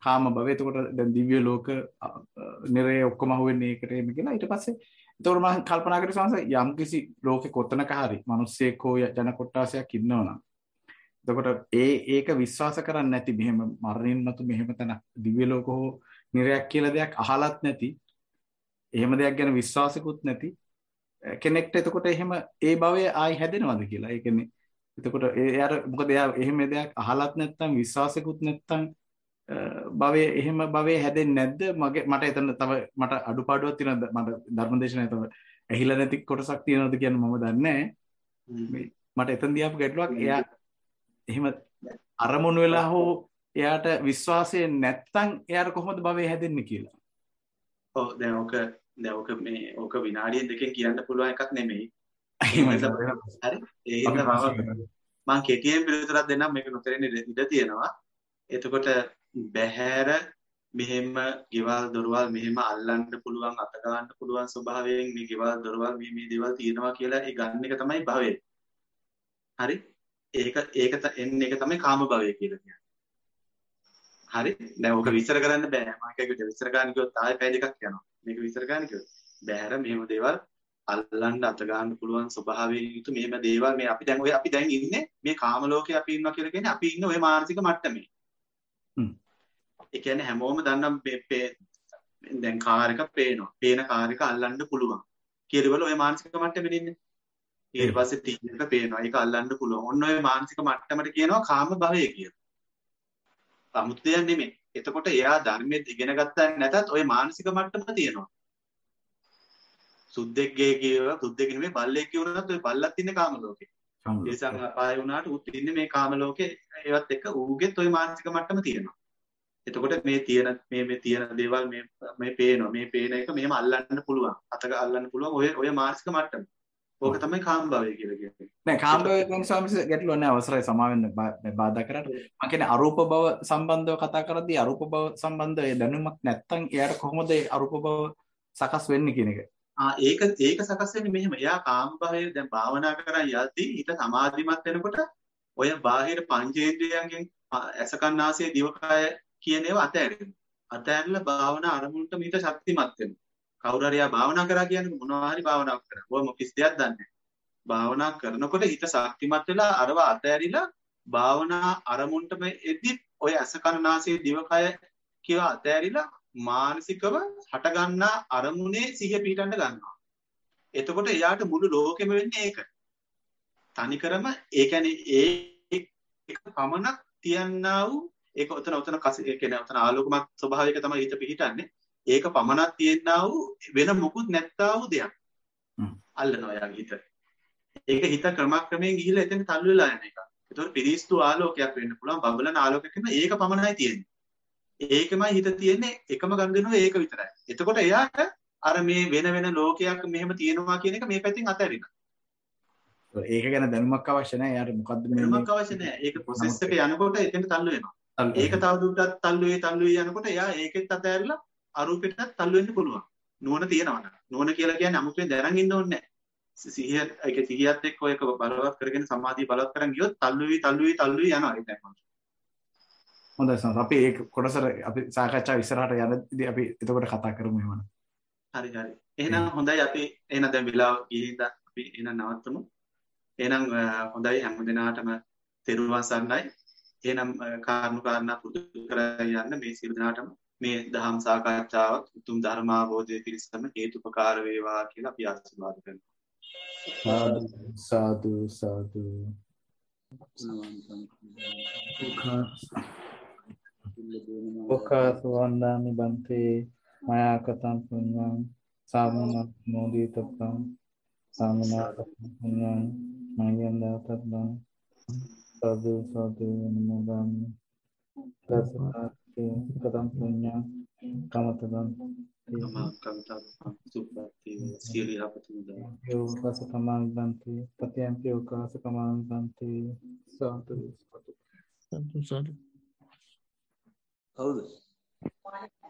Speaker 8: කාම භවය. එතකොට දැන් දිව්‍ය ලෝක නිරය ඔක්කොම අහුවෙන්නේ ඒකට එමෙ කියලා. ඊට පස්සේ එතකොට මම කල්පනා කරේ සංස යම් කිසි ලෝකේ කොතනක හරි මිනිස්සෙක් හෝ ජන කොට්ටාසයක් ඉන්නවනම් එතකොට ඒ ඒක විශ්වාස කරන්නේ නැති මෙහෙම මරණින් මතු මෙහෙම තැන දිව්‍ය ලෝක හෝ නිරයක් කියලා දෙයක් අහලත් නැති එහෙම දෙයක් ගැන විශ්වාසිකුත් නැති කෙනෙක්ට එතකොට එහෙම ඒ භවය ආයි හැදෙනවද කියලා. ඒ කියන්නේ එතකොට එයාට මොකද එයා එහෙම දෙයක් අහලත් නැත්නම් විශ්වාසිකුත් නැත්නම් භවයේ එහෙම භවයේ හැදෙන්නේ නැද්ද? මගේ මට එතන තව මට අඩුපාඩුවක් තියෙනවා. මට ධර්මදේශනය තව ඇහිලා නැති කොටසක් තියෙනවද කියන මම දන්නේ නැහැ. මට එතන දිහාපු ගැටලුවක් එයා එහෙම අරමුණු වෙලා හෝ එයාට විශ්වාසය නැත්තම් එයාට කොහොමද භවයේ හැදෙන්නේ කියලා.
Speaker 3: ඔව් දැන් ඔක දැන් ඔක මේ ඔක විනාඩිය දෙකකින් කියන්න පුළුවන් එකක් නෙමෙයි.
Speaker 8: එහෙමයි.
Speaker 3: හරි. ඒ හින්දා මම මම කෙටියෙන් පිළිතුරක් දෙන්නම් මේක නොතේරෙන්න ඉඩ තියෙනවා. එතකොට බහැර මෙහෙම ගෙවල් දොරවල් මෙහෙම අල්ලන්න පුළුවන් අත ගන්න පුළුවන් ස්වභාවයෙන් මේ ගෙවල් දොරවල් මේ මේ දේවල් තියෙනවා කියලා ඒ ගන්න එක තමයි භවය. හරි? ඒක ඒක එන්නේ ඒක තමයි කාම භවය කියලා කියන්නේ. හරි? දැන් ඔක විස්තර කරන්න බෑ. මම එකකට විස්තර ගන්න කිව්වොත් ආයෙ පැය දෙකක් යනවා. මේක විස්තර ගන්න කිව්වොත් බහැර මෙහෙම දේවල් අල්ලන්න අත ගන්න පුළුවන් ස්වභාවයෙන් යුතු මෙහෙම දේවල් මේ අපි දැන් ඔය අපි දැන් ඉන්නේ මේ කාම ලෝකේ අපි ඉන්නවා කියලා කියන්නේ අපි ඉන්නේ ඔය මානසික මට්ටමේ. ඒ කියන්නේ හැමෝම දන්නම් දැන් කාර් එක පේනවා. පේන කාර් එක අල්ලන්න පුළුවන්. කියලා ඔය මානසික මට්ටමේ ඉන්නේ. ඊට පස්සේ ටීවී එක පේනවා. ඒක අල්ලන්න පුළුවන්. ඔන්න ඔය මානසික මට්ටමට කියනවා කාම භවය කියලා. 아무ත් දෙයක් නෙමෙයි. එතකොට එයා ධර්මයේ ඉගෙන ගත්තා නැතත් ඔය මානසික මට්ටම තියෙනවා. සුද්දෙක්ගේ කියව සුද්දෙක් නෙමෙයි බල්ලෙක් කියනොත් ඔය බල්ලත් ඉන්නේ කාම ලෝකේ. ඒ සංග අපාය වුණාට උත් ඉන්නේ මේ කාම ලෝකේ. ඒවත් එක්ක ඌගෙත් ඔය මානසික මට්ටම තියෙනවා. එතකොට මේ තියෙන මේ මේ තියෙන දේවල් මේ මේ පේනවා. මේ පේන එක මෙහෙම අල්ලන්න පුළුවන්. අතක අල්ලන්න පුළුවන් ඔය ඔය මානසික මට්ටම. ඕක තමයි කාම භවය කියලා කියන්නේ.
Speaker 8: නෑ කාම භවය ගැන සාමිස ගැටලුවක් නෑ අවසරයි සමාවෙන්න බාධා කරන්න. මම කියන්නේ අරූප භව සම්බන්ධව කතා කරද්දී අරූප භව සම්බන්ධව ඒ දැනුමක් නැත්තම් එයාට කොහොමද ඒ අරූප භව සකස් වෙන්නේ කියන එක.
Speaker 3: ආ ඒක ඒක සකස් වෙන්නේ මෙහෙම. එයා කාම භවයේ දැන් භාවනා කරන් යද්දී හිත සමාධිමත් වෙනකොට ඔය බාහිර පංචේන්ද්‍රයන්ගෙන් ඇසකන්නාසය දිවකය කියන ඒවා අතහැරෙනවා. අතහැරලා භාවනා අරමුණට මීට ශක්තිමත් වෙනවා. කවුරු හරි ආ භාවනා කරා කියන්නේ මොනවා හරි භාවනාවක් කරා. ඔය මොකක් කිසි දෙයක් දන්නේ නැහැ. භාවනා කරනකොට හිත ශක්තිමත් වෙලා අරව අතහැරිලා භාවනා අරමුණටම එද්දි ඔය ඇසකන්නාසය දිවකය කියලා අතහැරිලා මානසිකව හට ගන්නා අරමුණේ සිහිය පිහිටන්න ගන්නවා. එතකොට එයාට මුළු ලෝකෙම වෙන්නේ ඒක. තනිකරම ඒ කියන්නේ ඒ එක පමණක් තියන්නා වූ ඒක උතන උතන ඒ කියන්නේ උතන ආලෝකමත් ස්වභාවයක තමයි හිත පිහිටන්නේ. ඒක පමණක් තියෙනා වූ වෙන මොකුත් නැත්තා වූ දෙයක්. අල්ලනවා යාගේ හිත. ඒක හිත ක්‍රමක්‍රමයෙන් ගිහිල්ලා එතන තල්ලු වෙලා යන එක. ඒතකොට පිරිස්තු ආලෝකයක් වෙන්න පුළුවන් බබලන ආලෝකයක් වෙන ඒක පමණයි තියෙන්නේ. ඒකමයි හිත තියෙන්නේ එකම ගනුදෙනුව ඒක විතරයි. එතකොට එයාට අර මේ වෙන වෙන ලෝකයක් මෙහෙම තියෙනවා කියන එක මේ පැත්තෙන් අතහැරිනවා.
Speaker 8: ඒක ගැන දැනුමක් අවශ්‍ය නැහැ. එයාට මොකද්ද මේ
Speaker 3: දැනුමක් අවශ්‍ය නැහැ. ඒක ප්‍රොසෙස් එක යනකොට එතෙන් තල්ලු වෙනවා. ඒක තවදුරටත් තල්ලු වේ තල්ලු වේ යනකොට එයා ඒකෙත් අතහැරලා අරූපෙටත් තල්ලු වෙන්න පුළුවන්. නුවණ තියෙනවා නේද? නුවණ කියලා කියන්නේ 아무තෙන් දැනන් ඉන්න ඕනේ නැහැ. සිහිය ඒක සිහියත් එක්ක ඔයක බලවත් කරගෙන සමාධිය බලවත් කරන් ගියොත් තල්ලු වී තල්ලු වී තල්ලු වී යනවා ඒක තමයි.
Speaker 8: හොඳයි සර් අපි ඒක කොටස අපි සාකච්ඡාව ඉස්සරහට යනදී අපි එතකොට කතා කරමු එහෙමනම්.
Speaker 3: හරි හරි. එහෙනම් හොඳයි අපි එහෙනම් දැන් වෙලාව ගිහින් අපි එහෙනම් නවත්තමු. එහෙනම් හොඳයි හැම දිනාටම තෙරුවන් සරණයි. එහෙනම් කාරණු කාරණා පුරුදු කරගෙන යන්න මේ සියලු දිනාටම මේ දහම් සාකච්ඡාව උතුම් ධර්ම අවබෝධය පිණිසම හේතුපකාර වේවා කියලා අපි ආශිර්වාද කරනවා.
Speaker 8: සාදු සාදු ඔකාසු වන්දාමි බන්තේ මයා කතං පුඤ්ඤං සාමනක් මොදිතප්පං සාමනාත පුඤ්ඤං මයං දාතබ්බං සාදු සාදු නමෝදාමි තස්මාති කතං පුඤ්ඤං කමතං
Speaker 3: කමතං සුප්පති සියලි අපතුදා
Speaker 8: යෝකාස කමං බන්තේ පතියං යෝකාස කමං බන්තේ සාදු සාදු
Speaker 5: සාදු සාදු
Speaker 7: කවුද?